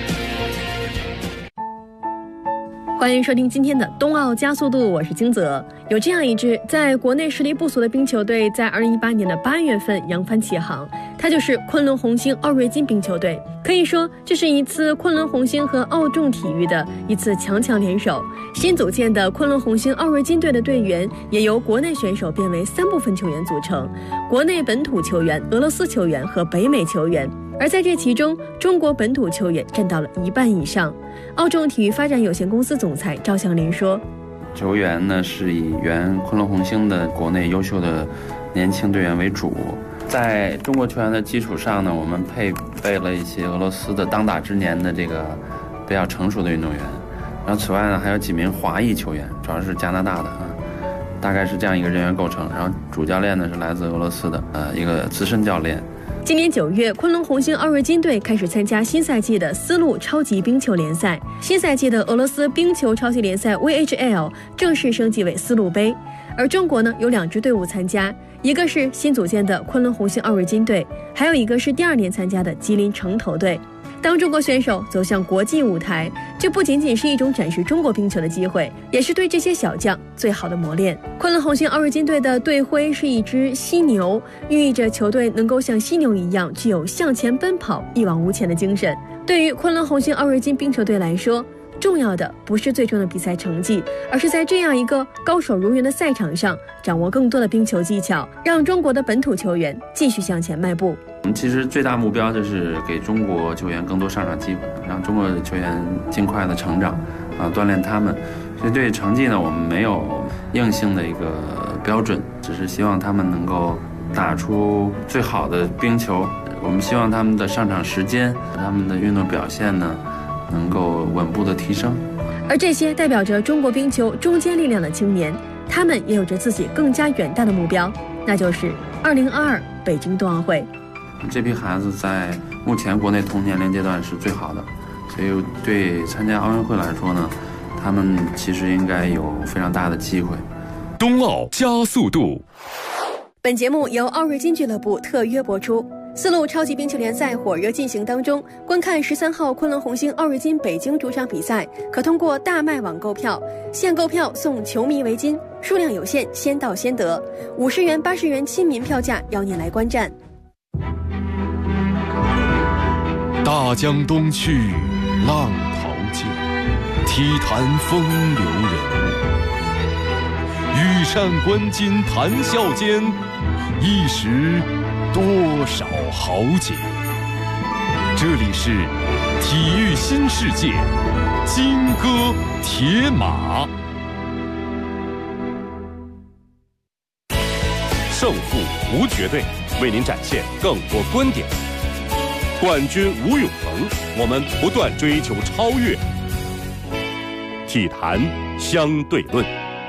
欢迎收听今天的冬奥加速度，我是金泽。有这样一支在国内实力不俗的冰球队，在2018年的8月份扬帆起航，它就是昆仑红星奥瑞金冰球队。可以说，这是一次昆仑红星和奥众体育的一次强强联手。新组建的昆仑红星奥瑞金队的队员也由国内选手变为3部分球员组成：国内本土球员、俄罗斯球员和北美球员。而在这其中，中国本土球员占到了1半以上。奥众体育发展有限公司总裁赵向林说：“ 球员呢是以原昆仑红星的国内优秀的年轻队员为主，在中国球员的基础上呢，我们配备了一些俄罗斯的当打之年的这个比较成熟的运动员。然后此外呢，还有几名华裔球员，主要是加拿大的大概是这样一个人员构成。然后主教练呢是来自俄罗斯的一个资深教练。” 今年9月，昆仑红星奥瑞金队开始参加新赛季的4路超级冰球联赛。新赛季的俄罗斯冰球超级联赛 VHL 正式升级为4路杯。而中国呢，有2支队伍参加，一个是新组建的昆仑红星奥瑞金队，还有一个是第2年参加的吉林城投队。当中国选手走向国际舞台，这不仅仅是一种展示中国冰球的机会，也是对这些小将最好的磨练。昆仑红星奥瑞金队的队徽是一只犀牛，寓意着球队能够像犀牛一样具有向前奔跑、一往无前的精神。对于昆仑红星奥瑞金冰球队来说，重要的不是最终的比赛成绩，而是在这样一个高手如云的赛场上，掌握更多的冰球技巧，让中国的本土球员继续向前迈步。 我们其实最大目标就是给中国球员更多上场机会，让中国的球员尽快的成长，锻炼他们。所以对成绩呢，我们没有硬性的一个标准，只是希望他们能够打出最好的冰球。我们希望他们的上场时间、他们的运动表现呢，能够稳步的提升。 而这些代表着中国冰球中坚力量的青年，他们也有着自己更加远大的目标，那就是2022北京冬奥会。 这批孩子在目前国内同年龄阶段是最好的，所以对参加奥运会来说呢，他们其实应该有非常大的机会。 冬奥加速度。 本节目由奥瑞金俱乐部特约播出。4路超级冰球联赛火热进行当中，观看13号昆仑红星奥瑞金北京主场比赛，可通过大麦网购票，现购票送球迷围巾，数量有限，先到先得。50元、80元亲民票价，邀您来观战。 大江东去，浪淘尽，体坛风流人物。羽扇纶巾谈笑间，一时多少豪杰。这里是体育新世界，金戈铁马。胜负无绝对，为您展现更多观点。冠军无永恒，我们不断追求超越。体坛相对论。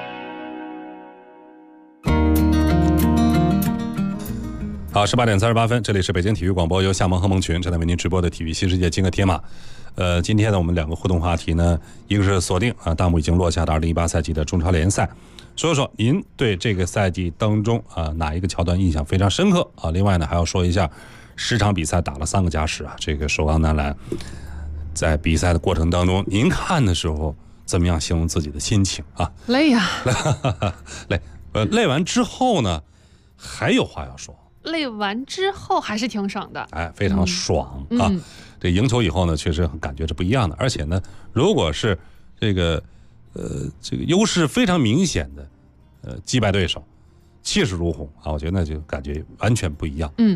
好，18点38分，这里是北京体育广播，由夏萌和萌群正在为您直播的体育新世界金戈铁马。今天呢，我们2个互动话题呢，一个是锁定大幕已经落下的2018赛季的中超联赛，说说您对这个赛季当中哪一个桥段印象非常深刻啊？另外呢，还要说一下10场比赛打了3个加时啊，这个首钢男篮在比赛的过程当中，您看的时候怎么样形容自己的心情啊？ 累呀， 累。累完之后呢，还有话要说。 累完之后还是挺爽的， 非常爽啊！这赢球以后呢，确实感觉是不一样的。而且呢，如果是这个优势非常明显的击败对手，气势如虹啊，我觉得那就感觉完全不一样。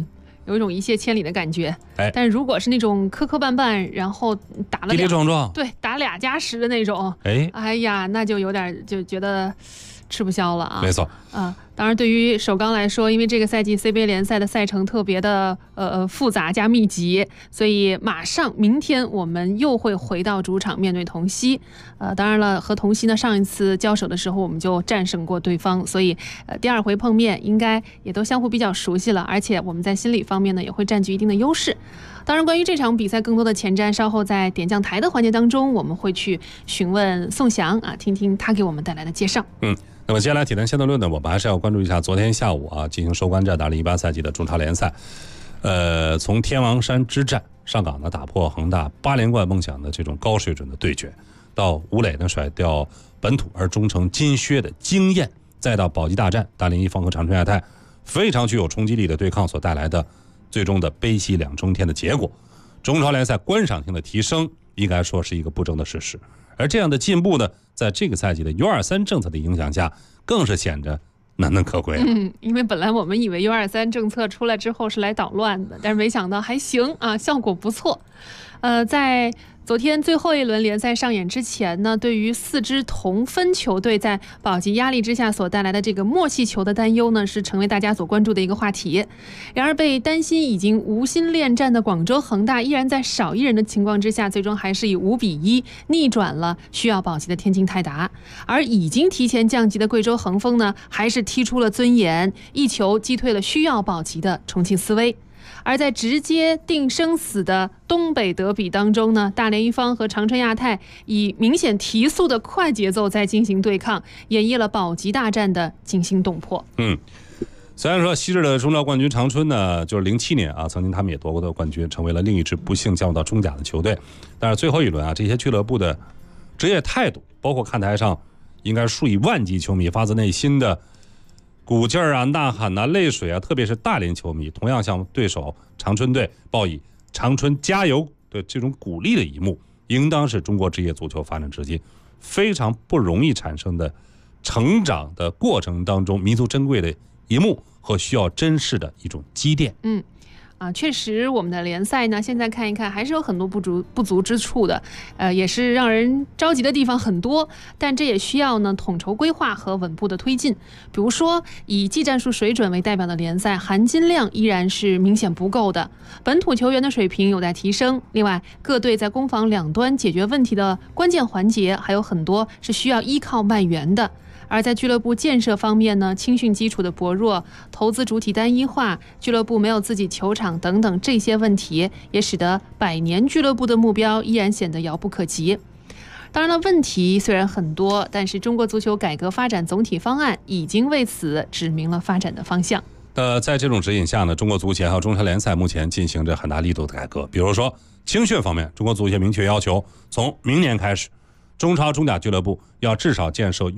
有一种一泻千里的感觉。但如果是那种磕磕绊绊，然后打了跌跌撞撞， 对，打2+10的那种，哎呀，那就有点就觉得吃不消了啊。 没错当然对于首钢来说，因为这个赛季 CBA 联赛的赛程特别的复杂加密集，所以马上明天我们又会回到主场面对同曦。当然了，和同曦呢上一次交手的时候我们就战胜过对方，所以第2回碰面应该也都相互比较熟悉了，而且我们在心理方面呢也会占据一定的优势。当然关于这场比赛更多的前瞻，稍后在点将台的环节当中我们会去询问宋翔听听他给我们带来的介绍。 那么接下来体坛相对论呢，我们还是要关注一下昨天下午进行收官战的2018赛季的中超联赛。从天王山之战，上港呢打破恒大8连冠梦想的这种高水准的对决，到吴磊呢甩掉本土而终成金靴的经验，再到保级大战大连一方和长春亚泰非常具有冲击力的对抗所带来的最终的悲喜两重天的结果，中超联赛观赏性的提升应该说是一个不争的事实。而这样的进步呢，在这个赛季的 U23 政策的影响下，更是显着难能可贵。 因为本来我们以为 U23 政策出来之后是来捣乱的，但是没想到还行效果不错。在昨天最后一轮联赛上演之前呢，对于4支同分球队在保级压力之下所带来的这个默契球的担忧呢，是成为大家所关注的一个话题。然而被担心已经无心恋战的广州恒大，依然在少一人的情况之下，最终还是以5-1逆转了需要保级的天津泰达。而已经提前降级的贵州恒丰呢，还是踢出了尊严，一球击退了需要保级的重庆斯威。而在直接定生死的东北德比当中呢，大连一方和长春亚泰以明显提速的快节奏在进行对抗，演绎了保级大战的惊心动魄。 虽然说昔日的中超冠军长春呢，就是07年曾经他们也夺过的冠军，成为了另一支不幸降入到中甲的球队，但是最后一轮这些俱乐部的职业态度，包括看台上应该数以万计球迷发自内心的鼓劲儿呐喊泪水特别是大连球迷同样向对手长春队报以长春加油的这种鼓励的一幕，应当是中国职业足球发展至今非常不容易产生的成长的过程当中弥足珍贵的一幕和需要珍视的一种积淀。 确实我们的联赛呢，现在看一看还是有很多不足之处的，也是让人着急的地方很多，但这也需要呢统筹规划和稳步的推进。比如说以技战术水准为代表的联赛，含金量依然是明显不够的，本土球员的水平有待提升。另外各队在攻防两端解决问题的关键环节还有很多是需要依靠外援的。而在俱乐部建设方面呢，青训基础的薄弱，投资主体单一化，俱乐部没有自己球场等等，这些问题也使得100年俱乐部的目标依然显得遥不可及。当然了，问题虽然很多，但是中国足球改革发展总体方案已经为此指明了发展的方向。 在这种指引下呢，中国足协还有中超联赛目前进行着很大力度的改革。比如说青训方面，中国足协明确要求，从明年开始，中超中甲俱乐部要至少建设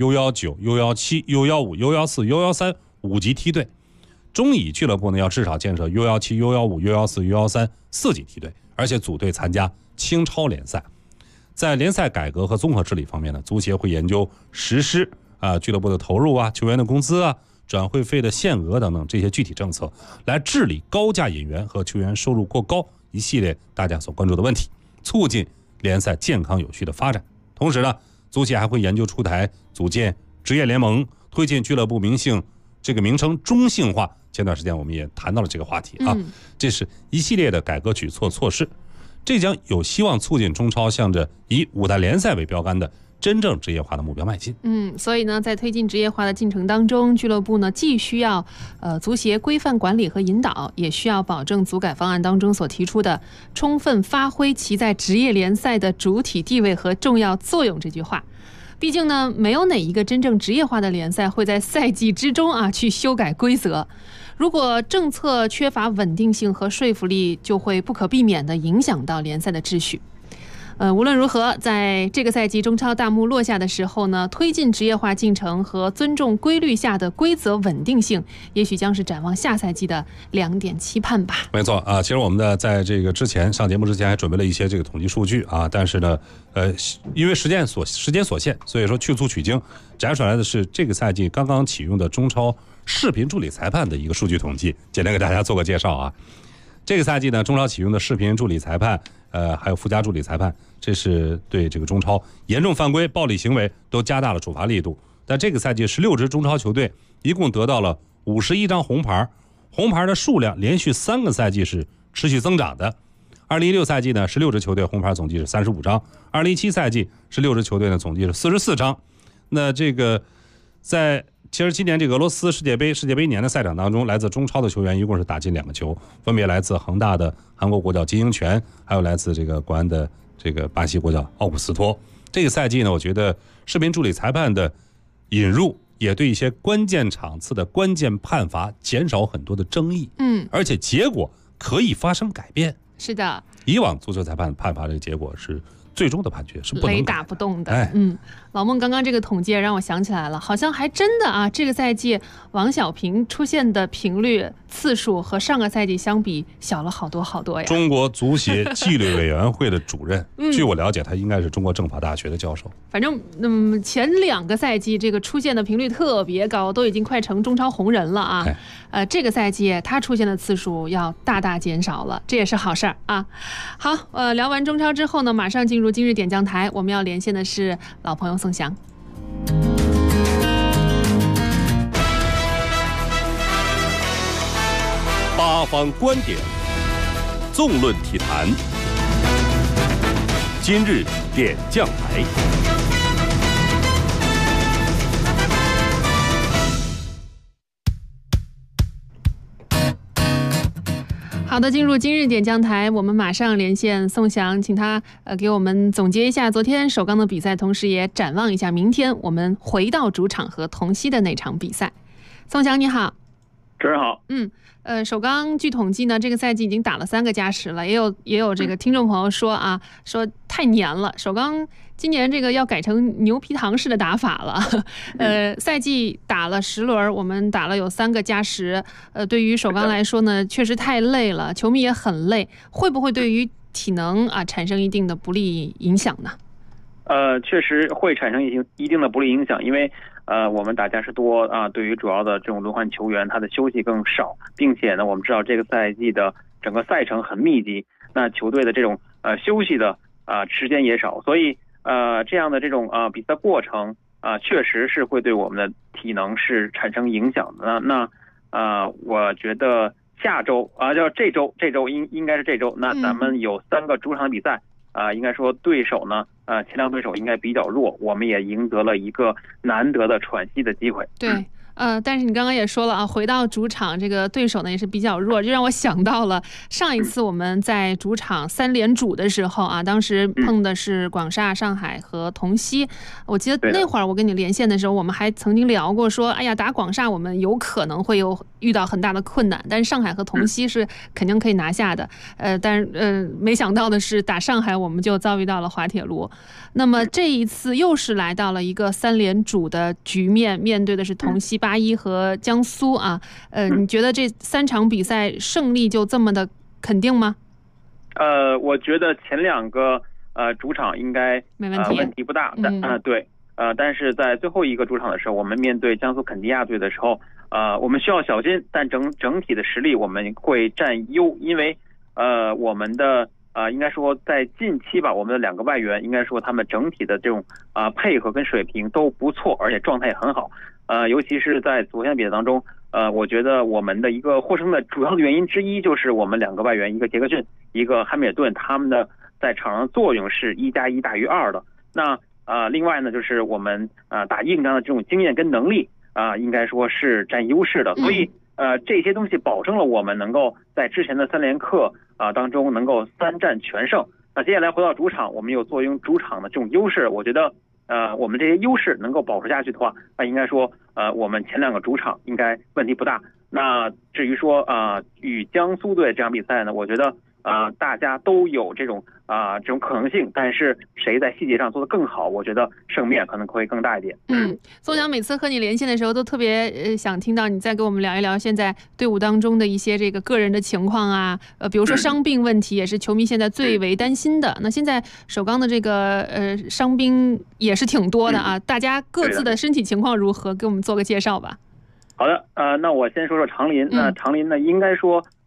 U19、U17、U15、U14、U13 5级梯队，中乙俱乐部呢要至少建设 U17、U15、U14、U13 4级梯队，而且组队参加青超联赛。在联赛改革和综合治理方面呢，足协会研究实施俱乐部的投入球员的工资转会费的限额等等这些具体政策，来治理高价引援和球员收入过高一系列大家所关注的问题，促进联赛健康有序的发展。同时呢，足协还会研究出台组建职业联盟，推进俱乐部名称中性化。前段时间我们也谈到了这个话题这是一系列的改革举措措施，这将有希望促进中超向着以5大联赛为标杆的真正职业化的目标迈进。 所以呢，在推进职业化的进程当中，俱乐部呢既需要足协规范管理和引导，也需要保证足改方案当中所提出的充分发挥其在职业联赛的主体地位和重要作用这句话。毕竟呢，没有哪一个真正职业化的联赛会在赛季之中去修改规则。如果政策缺乏稳定性和说服力，就会不可避免地影响到联赛的秩序。无论如何，在这个赛季中超大幕落下的时候呢，推进职业化进程和尊重规律下的规则稳定性，也许将是展望下赛季的2点期盼吧。 没错其实我们在这个上节目之前还准备了一些这个统计数据但是呢因为时间所限，所以说去粗取精，摘出来的是这个赛季刚刚启用的中超视频助理裁判的一个数据统计，简单给大家做个介绍这个赛季呢，中超启用的视频助理裁判，还有附加助理裁判，这是对这个中超严重犯规、暴力行为都加大了处罚力度。但这个赛季16支中超球队一共得到了51张红牌，红牌的数量连续3个赛季是持续增长的。2016赛季呢，16支球队红牌总计是35张；2017赛季16支球队呢总计是44张。那这个在77年这个俄罗斯世界杯年的赛场当中，来自中超的球员一共是打进2个球，分别来自恒大的韩国国脚金英权，还有来自这个国安的这个巴西国脚奥古斯托。这个赛季呢，我觉得视频助理裁判的引入也对一些关键场次的关键判罚减少很多的争议，而且结果可以发生改变。 是的， 以往足球裁判判罚这个结果是最终的判决是不能雷打不动的。老孟刚刚这个统计让我想起来了，好像还真的啊，这个赛季王小平出现的频率次数和上个赛季相比小了好多好多呀。 中国足协纪律委员会的主任，据我了解，他应该是中国政法大学的教授。 反正前2个赛季这个出现的频率特别高，都已经快成中超红人了啊。这个赛季他出现的次数要大大减少了，这也是好事儿啊。好，聊完中超之后呢，马上进入今日点将台，我们要连线的是老朋友宋翔。 八方观点，纵论体坛，今日点将台。 好的，进入今日点将台，我们马上连线宋翔，请他给我们总结一下昨天首钢的比赛，同时也展望一下明天我们回到主场和同曦的那场比赛。宋翔你好。 主持人好。 首钢据统计呢，这个赛季已经打了3个加时了，也有这个听众朋友说啊，说太黏了，首钢今年这个要改成牛皮糖式的打法了。赛季打了10轮，我们打了有3个加时，对于首钢来说呢，确实太累了，球迷也很累，会不会对于体能啊产生一定的不利影响呢？ 确实会产生一定的不利影响，因为我们打加时多啊，对于主要的这种轮换球员，他的休息更少，并且呢，我们知道这个赛季的整个赛程很密集，那球队的这种休息的时间也少，所以这样的这种比赛过程确实是会对我们的体能是产生影响的。那我觉得下周就这周应该是这周，那咱们有3个主场比赛。应该说对手呢，前2对手应该比较弱，我们也赢得了一个难得的喘息的机会。 对。但是你刚刚也说了啊，回到主场这个对手呢也是比较弱，就让我想到了上一次我们在主场3连主的时候啊，当时碰的是广厦、上海和同曦。我记得那会儿我跟你连线的时候，我们还曾经聊过说，哎呀，打广厦我们有可能会遇到很大的困难，但是上海和同曦是肯定可以拿下的。但是没想到的是，打上海我们就遭遇到了滑铁卢。那么这一次又是来到了一个3连主的局面，面对的是同曦、81和江苏啊。你觉得这3场比赛胜利就这么的肯定吗？ 我觉得前2个主场应该没问题， 问题不大。对。但是在最后一个主场的时候，我们面对江苏肯尼亚队的时候，我们需要小心，但整体的实力我们会占优，因为我们的应该说在近期吧，我们的2个外援应该说他们整体的这种配合跟水平都不错，而且状态也很好。尤其是在昨天的比赛当中，我觉得我们的一个获胜的主要的原因之一就是我们2个外援，一个杰克逊，一个汉密尔顿，他们的在场上作用是1+1大于2的。那另外呢，就是我们打硬仗的这种经验跟能力应该说是占优势的。所以这些东西保证了我们能够在之前的3连客当中能够3战全胜。那接下来回到主场，我们有作用主场的这种优势，我觉得我们这些优势能够保持下去的话，那应该说我们前2个主场应该问题不大。那至于说与江苏队这场比赛呢，我觉得大家都有这种可能性，但是谁在细节上做得更好，我觉得胜面可能会更大一点。 宋翔每次和你连线的时候都特别想听到你再给我们聊一聊现在队伍当中的一些这个个人的情况啊，比如说伤病问题也是球迷现在最为担心的。那现在首钢的这个伤兵也是挺多的啊，大家各自的身体情况如何？给我们做个介绍吧。 好的，那我先说说长林。那长林呢，应该说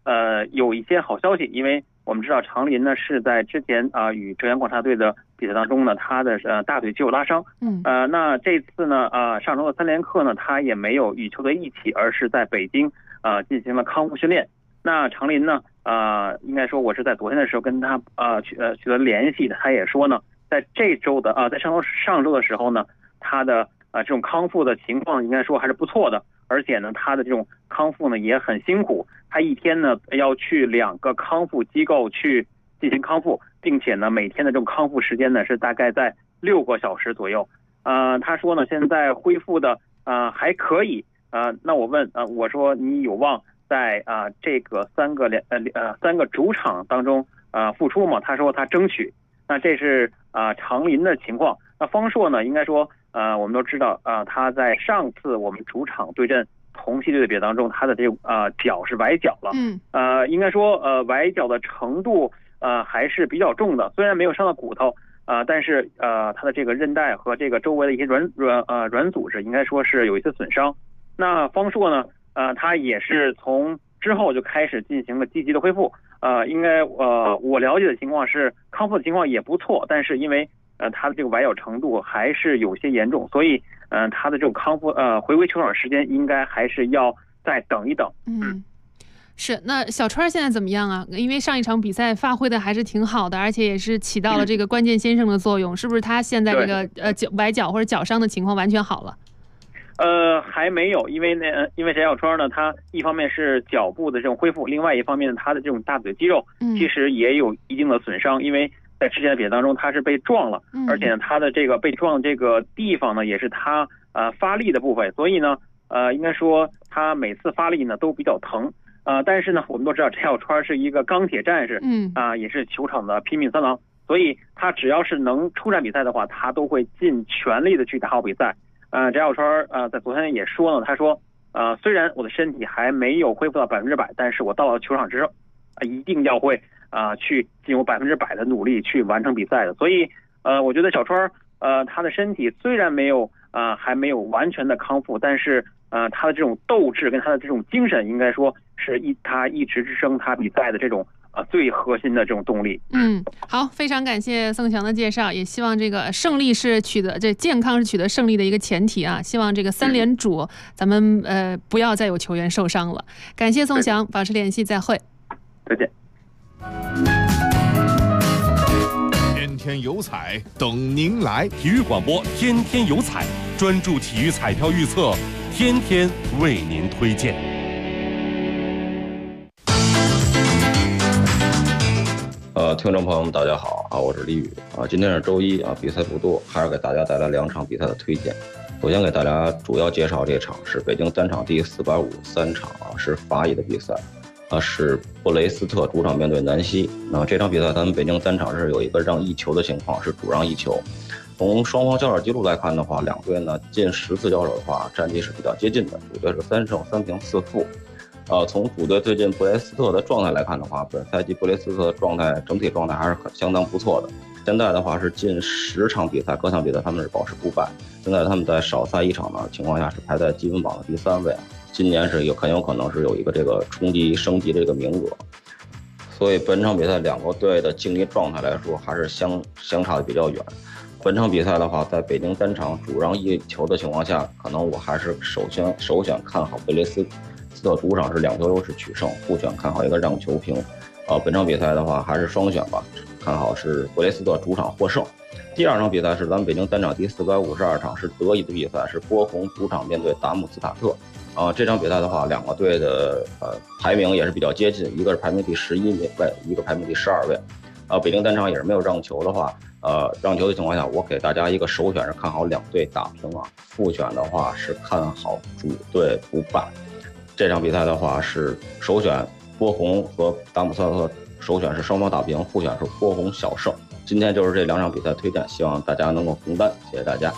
有一些好消息，因为我们知道常林呢是在之前与浙江广厦队的比赛当中呢，他的大腿肌肉拉伤。那这次呢上周的3连客呢，他也没有与球队一起，而是在北京进行了康复训练。那常林呢应该说我是在昨天的时候跟他取得联系的，他也说呢，在这周的在上周的时候呢，他的这种康复的情况应该说还是不错的，而且呢他的这种康复呢也很辛苦，他一天呢要去2个康复机构去进行康复，并且呢每天的这种康复时间呢是大概在6个小时左右。他说呢现在恢复的还可以。那我问我说你有望在这个3个主场当中复出吗？他说他争取。那这是常林的情况。那方硕呢，应该说我们都知道他在上次我们主场对阵同系队的比赛当中，他的这个脚是崴脚了。应该说崴脚的程度还是比较重的，虽然没有伤到骨头但是他的这个韧带和这个周围的一些软组织应该说是有一些损伤。那方硕呢他也是从之后就开始进行了积极的恢复。应该我了解的情况是康复的情况也不错，但是因为他的这个崴脚程度还是有些严重，所以他的这种康复回归球场时间应该还是要再等一等。 是。那小川现在怎么样啊？因为上一场比赛发挥的还是挺好的，而且也是起到了这个关键先生的作用，是不是他现在这个崴脚或者脚伤的情况完全好了？ 还没有，因为翟小川呢，他一方面是脚部的这种恢复，另外一方面他的这种大腿肌肉其实也有一定的损伤，因为在之前的比赛当中他是被撞了，而且呢他的这个被撞的这个地方呢也是他发力的部分，所以呢应该说他每次发力呢都比较疼。但是呢我们都知道翟小川是一个钢铁战士，也是球场的拼命三郎，所以他只要是能出战比赛的话，他都会尽全力的去打好比赛。翟小川在昨天也说呢，他说虽然我的身体还没有恢复到100%，但是我到了球场之后一定要会去尽我100%的努力去完成比赛的。所以我觉得小川他的身体虽然还没有完全的康复，但是他的这种斗志跟他的这种精神应该说是他一直支撑他比赛的这种最核心的这种动力。 好，非常感谢宋翔的介绍，也希望这个胜利是健康是取得胜利的一个前提啊！希望这个3连主咱们不要再有球员受伤了。感谢宋翔，保持联系，再会。 再见。 天天有彩等您来， 体育广播天天有彩，专注体育彩票预测，天天为您推荐。 听众朋友们，大家好我是李宇今天是周一比赛不多，还是给大家带来2场比赛的推荐。首先给大家主要介绍这场是北京单场第453场是法乙的比赛是布雷斯特主场面对南希。这场比赛咱们北京单场是有一个让1球的情况，是主让1球。从双方交手记录来看的话，两队呢近10次交手的话，战绩是比较接近的，主队是3胜3平4负。从主队最近布雷斯特的状态来看的话，本赛季布雷斯特的整体状态还是相当不错的。现在的话是近10场比赛，各项比赛他们是保持不败。现在他们在少赛1场的情况下是排在积分榜的第3位。今年是很有可能是有一个这个冲击升级这个名额。所以本场比赛2个队的竞技状态来说还是相差的比较远。本场比赛的话，在北京单场主让1球的情况下，可能我还是首选看好布雷斯特主场是2球优势取胜，副选看好一个让球平。本场比赛的话还是双选吧，看好是布雷斯特主场获胜。第2场比赛是咱们北京单场第452场，是德乙的比赛，是波鸿主场面对达姆斯塔特。这场比赛的话，2个队的排名也是比较接近，一个是排名第11位，一个排名第12位。北京单场也是没有让球的话，让球的情况下，我给大家一个首选是看好2队打平副选的话是看好主队不败。这场比赛的话是首选波鸿和达姆斯塔特，首选是双方打平，副选是波鸿小胜。今天就是这2场比赛推荐，希望大家能够同担，谢谢大家。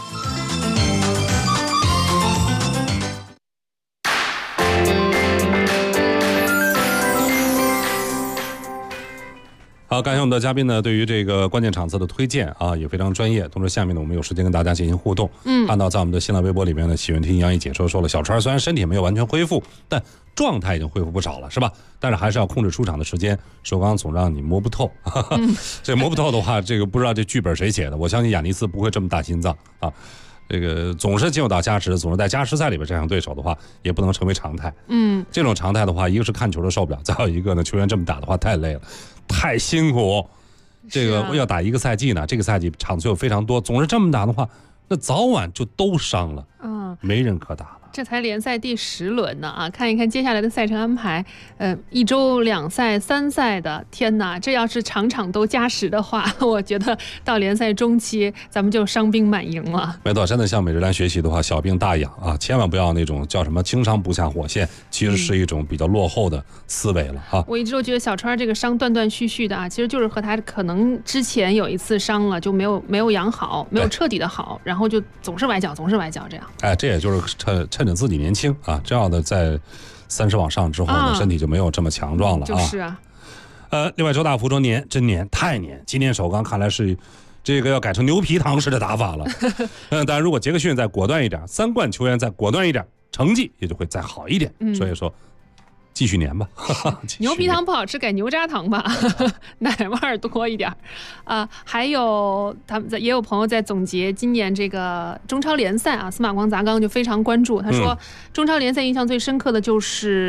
好，感谢我们的嘉宾呢，对于这个关键场次的推荐啊，也非常专业。同时，下面呢，我们有时间跟大家进行互动。看到在我们的新浪微博里面呢，喜闻听杨毅解说说了，小川虽然身体没有完全恢复，但状态已经恢复不少了，是吧？但是还是要控制出场的时间。首钢总让你摸不透，这摸不透的话，这个不知道这剧本谁写的。我相信亚尼斯不会这么大心脏啊。这个总是进入到加时，总是在加时赛里边这样对手的话，也不能成为常态。这种常态的话，一个是看球的受不了，再有一个呢，球员这么打的话太累了，太辛苦。这个要打一个赛季呢，这个赛季场次又非常多，总是这么打的话，那早晚就都伤了，没人可打了。 这才联赛第10轮呢啊！看一看接下来的赛程安排，1周2赛3赛的，天哪！这要是场场都加时的话，我觉得到联赛中期咱们就伤兵满营了。 没错，真的向美职篮学习的话，小病大养啊，千万不要那种叫什么轻伤不下火线，其实是一种比较落后的思维了啊。 我一直都觉得小川这个伤断断续续的啊，其实就是和他可能之前有一次伤了就没有养好，没有彻底的好，然后就总是崴脚这样。 哎，这也就是趁着自己年轻啊，这样的在30往上之后呢，身体就没有这么强壮了啊。 就是啊。 另外周大福说真黏太黏，今年首钢看来是这个要改成牛皮糖式的打法了。当然如果杰克逊再果断一点，3冠球员再果断一点，成绩也就会再好一点。所以说继续黏吧。 牛皮糖不好吃，改牛轧糖吧，奶味儿多一点。还有也有朋友在总结今年这个中超联赛啊，司马光砸缸就非常关注。他说，中超联赛印象最深刻的就是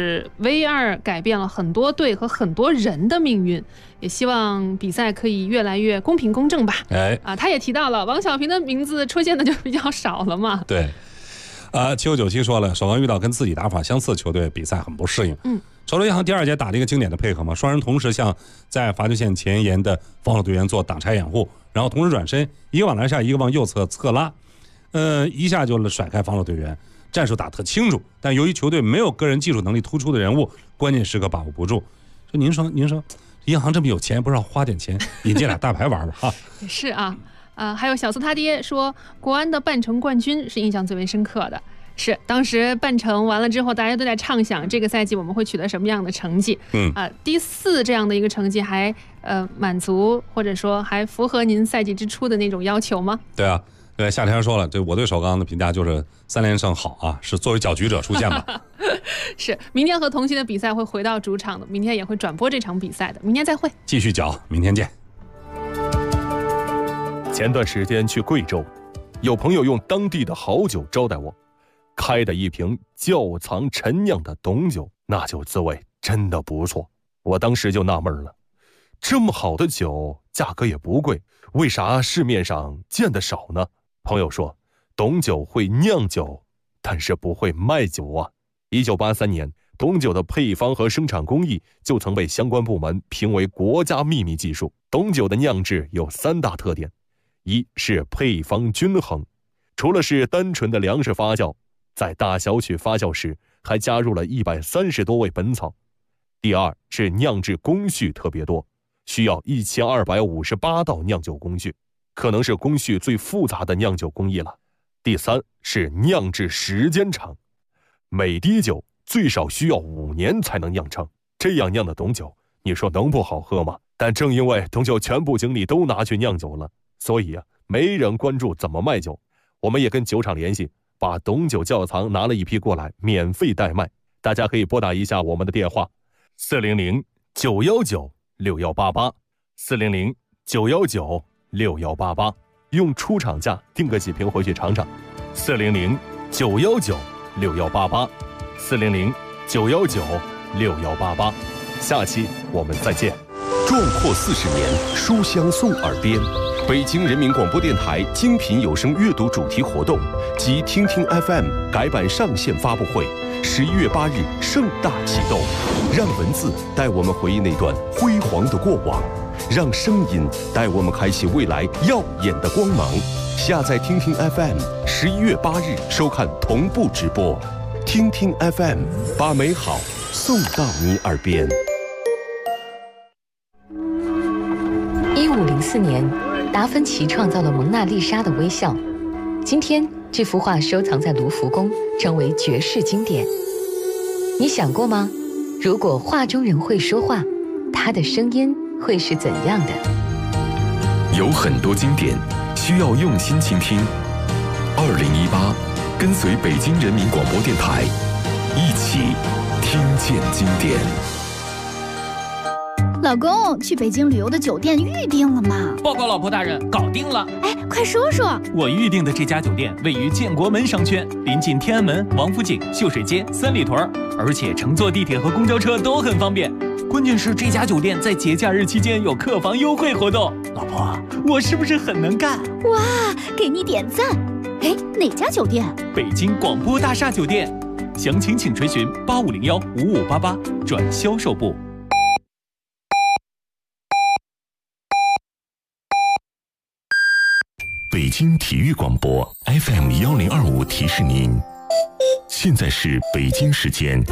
V2 改变了很多队和很多人的命运，也希望比赛可以越来越公平公正吧。他也提到了王小平的名字出现的就比较少了嘛。 对。7597说了，首钢遇到跟自己打法相似的球队，比赛很不适应。首都银行第2节打了一个经典的配合嘛，双人同时向在罚球线前沿的防守队员做挡拆掩护，然后同时转身，一个往篮下，一个往右侧侧拉，一下就甩开防守队员，战术打特清楚。但由于球队没有个人技术能力突出的人物，关键时刻把握不住。说您说，银行这么有钱，不知道花点钱引进俩大牌玩吧？哈， 是啊。还有小苏他爹说，国安的半程冠军是印象最为深刻的。是当时半程完了之后，大家都在畅想这个赛季我们会取得什么样的成绩。第4这样的一个成绩还满足或者说还符合您赛季之初的那种要求吗？ 对啊，夏天说了，我对首钢的评价就是3连胜好啊，是作为搅局者出现吧。 是，明天和同期的比赛会回到主场的，明天也会转播这场比赛的，明天再会， 继续搅，明天见。 前段时间去贵州，有朋友用当地的好酒招待我，开的一瓶窖藏陈酿的董酒，那酒滋味真的不错。我当时就纳闷了，这么好的酒价格也不贵，为啥市面上见得少呢？朋友说，董酒会酿酒，但是不会卖酒啊。1983年，董酒的配方和生产工艺就曾被相关部门评为国家秘密技术。董酒的酿制有3大特点，一是配方均衡，除了是单纯的粮食发酵，在大小曲发酵时还加入了130多味本草。第二是酿制工序特别多，需要1258道酿酒工序，可能是工序最复杂的酿酒工艺了。第三是酿制时间长，每滴酒最少需要5年才能酿成，这样酿的董酒，你说能不好喝吗？但正因为董酒全部精力都拿去酿酒了，所以没人关注怎么卖酒。我们也跟酒厂联系，把董酒窖藏拿了一批过来，免费代卖。大家可以拨打一下我们的电话，400-919-6188，400-919-6188，用出厂价订个几瓶回去尝尝。400-919-6188，400-919-6188。下期我们再见。 壮阔40年，书香送耳边。北京人民广播电台精品有声阅读主题活动及听听 FM 改版上线发布会，11月8日盛大启动。让文字带我们回忆那段辉煌的过往，让声音带我们开启未来耀眼的光芒。下载听听 FM，11月8日收看同步直播。听听 FM， 把美好送到你耳边。 1504年，达芬奇创造了蒙娜丽莎的微笑。今天，这幅画收藏在卢浮宫，成为绝世经典。你想过吗？如果画中人会说话，他的声音会是怎样的？ 有很多经典需要用心倾听。2018，跟随北京人民广播电台，一起听见经典。 老公，去北京旅游的酒店预定了吗？ 报告老婆大人，搞定了。 哎，快说说。 我预定的这家酒店位于建国门商圈，临近天安门、王府井、秀水街、三里屯，而且乘坐地铁和公交车都很方便。关键是这家酒店在节假日期间有客房优惠活动。老婆，我是不是很能干？ 哇，给你点赞。哎，哪家酒店？ 北京广播大厦酒店。详情请垂询8501-5588转销售部。 北京体育广播 FM1025提示您，现在是北京时间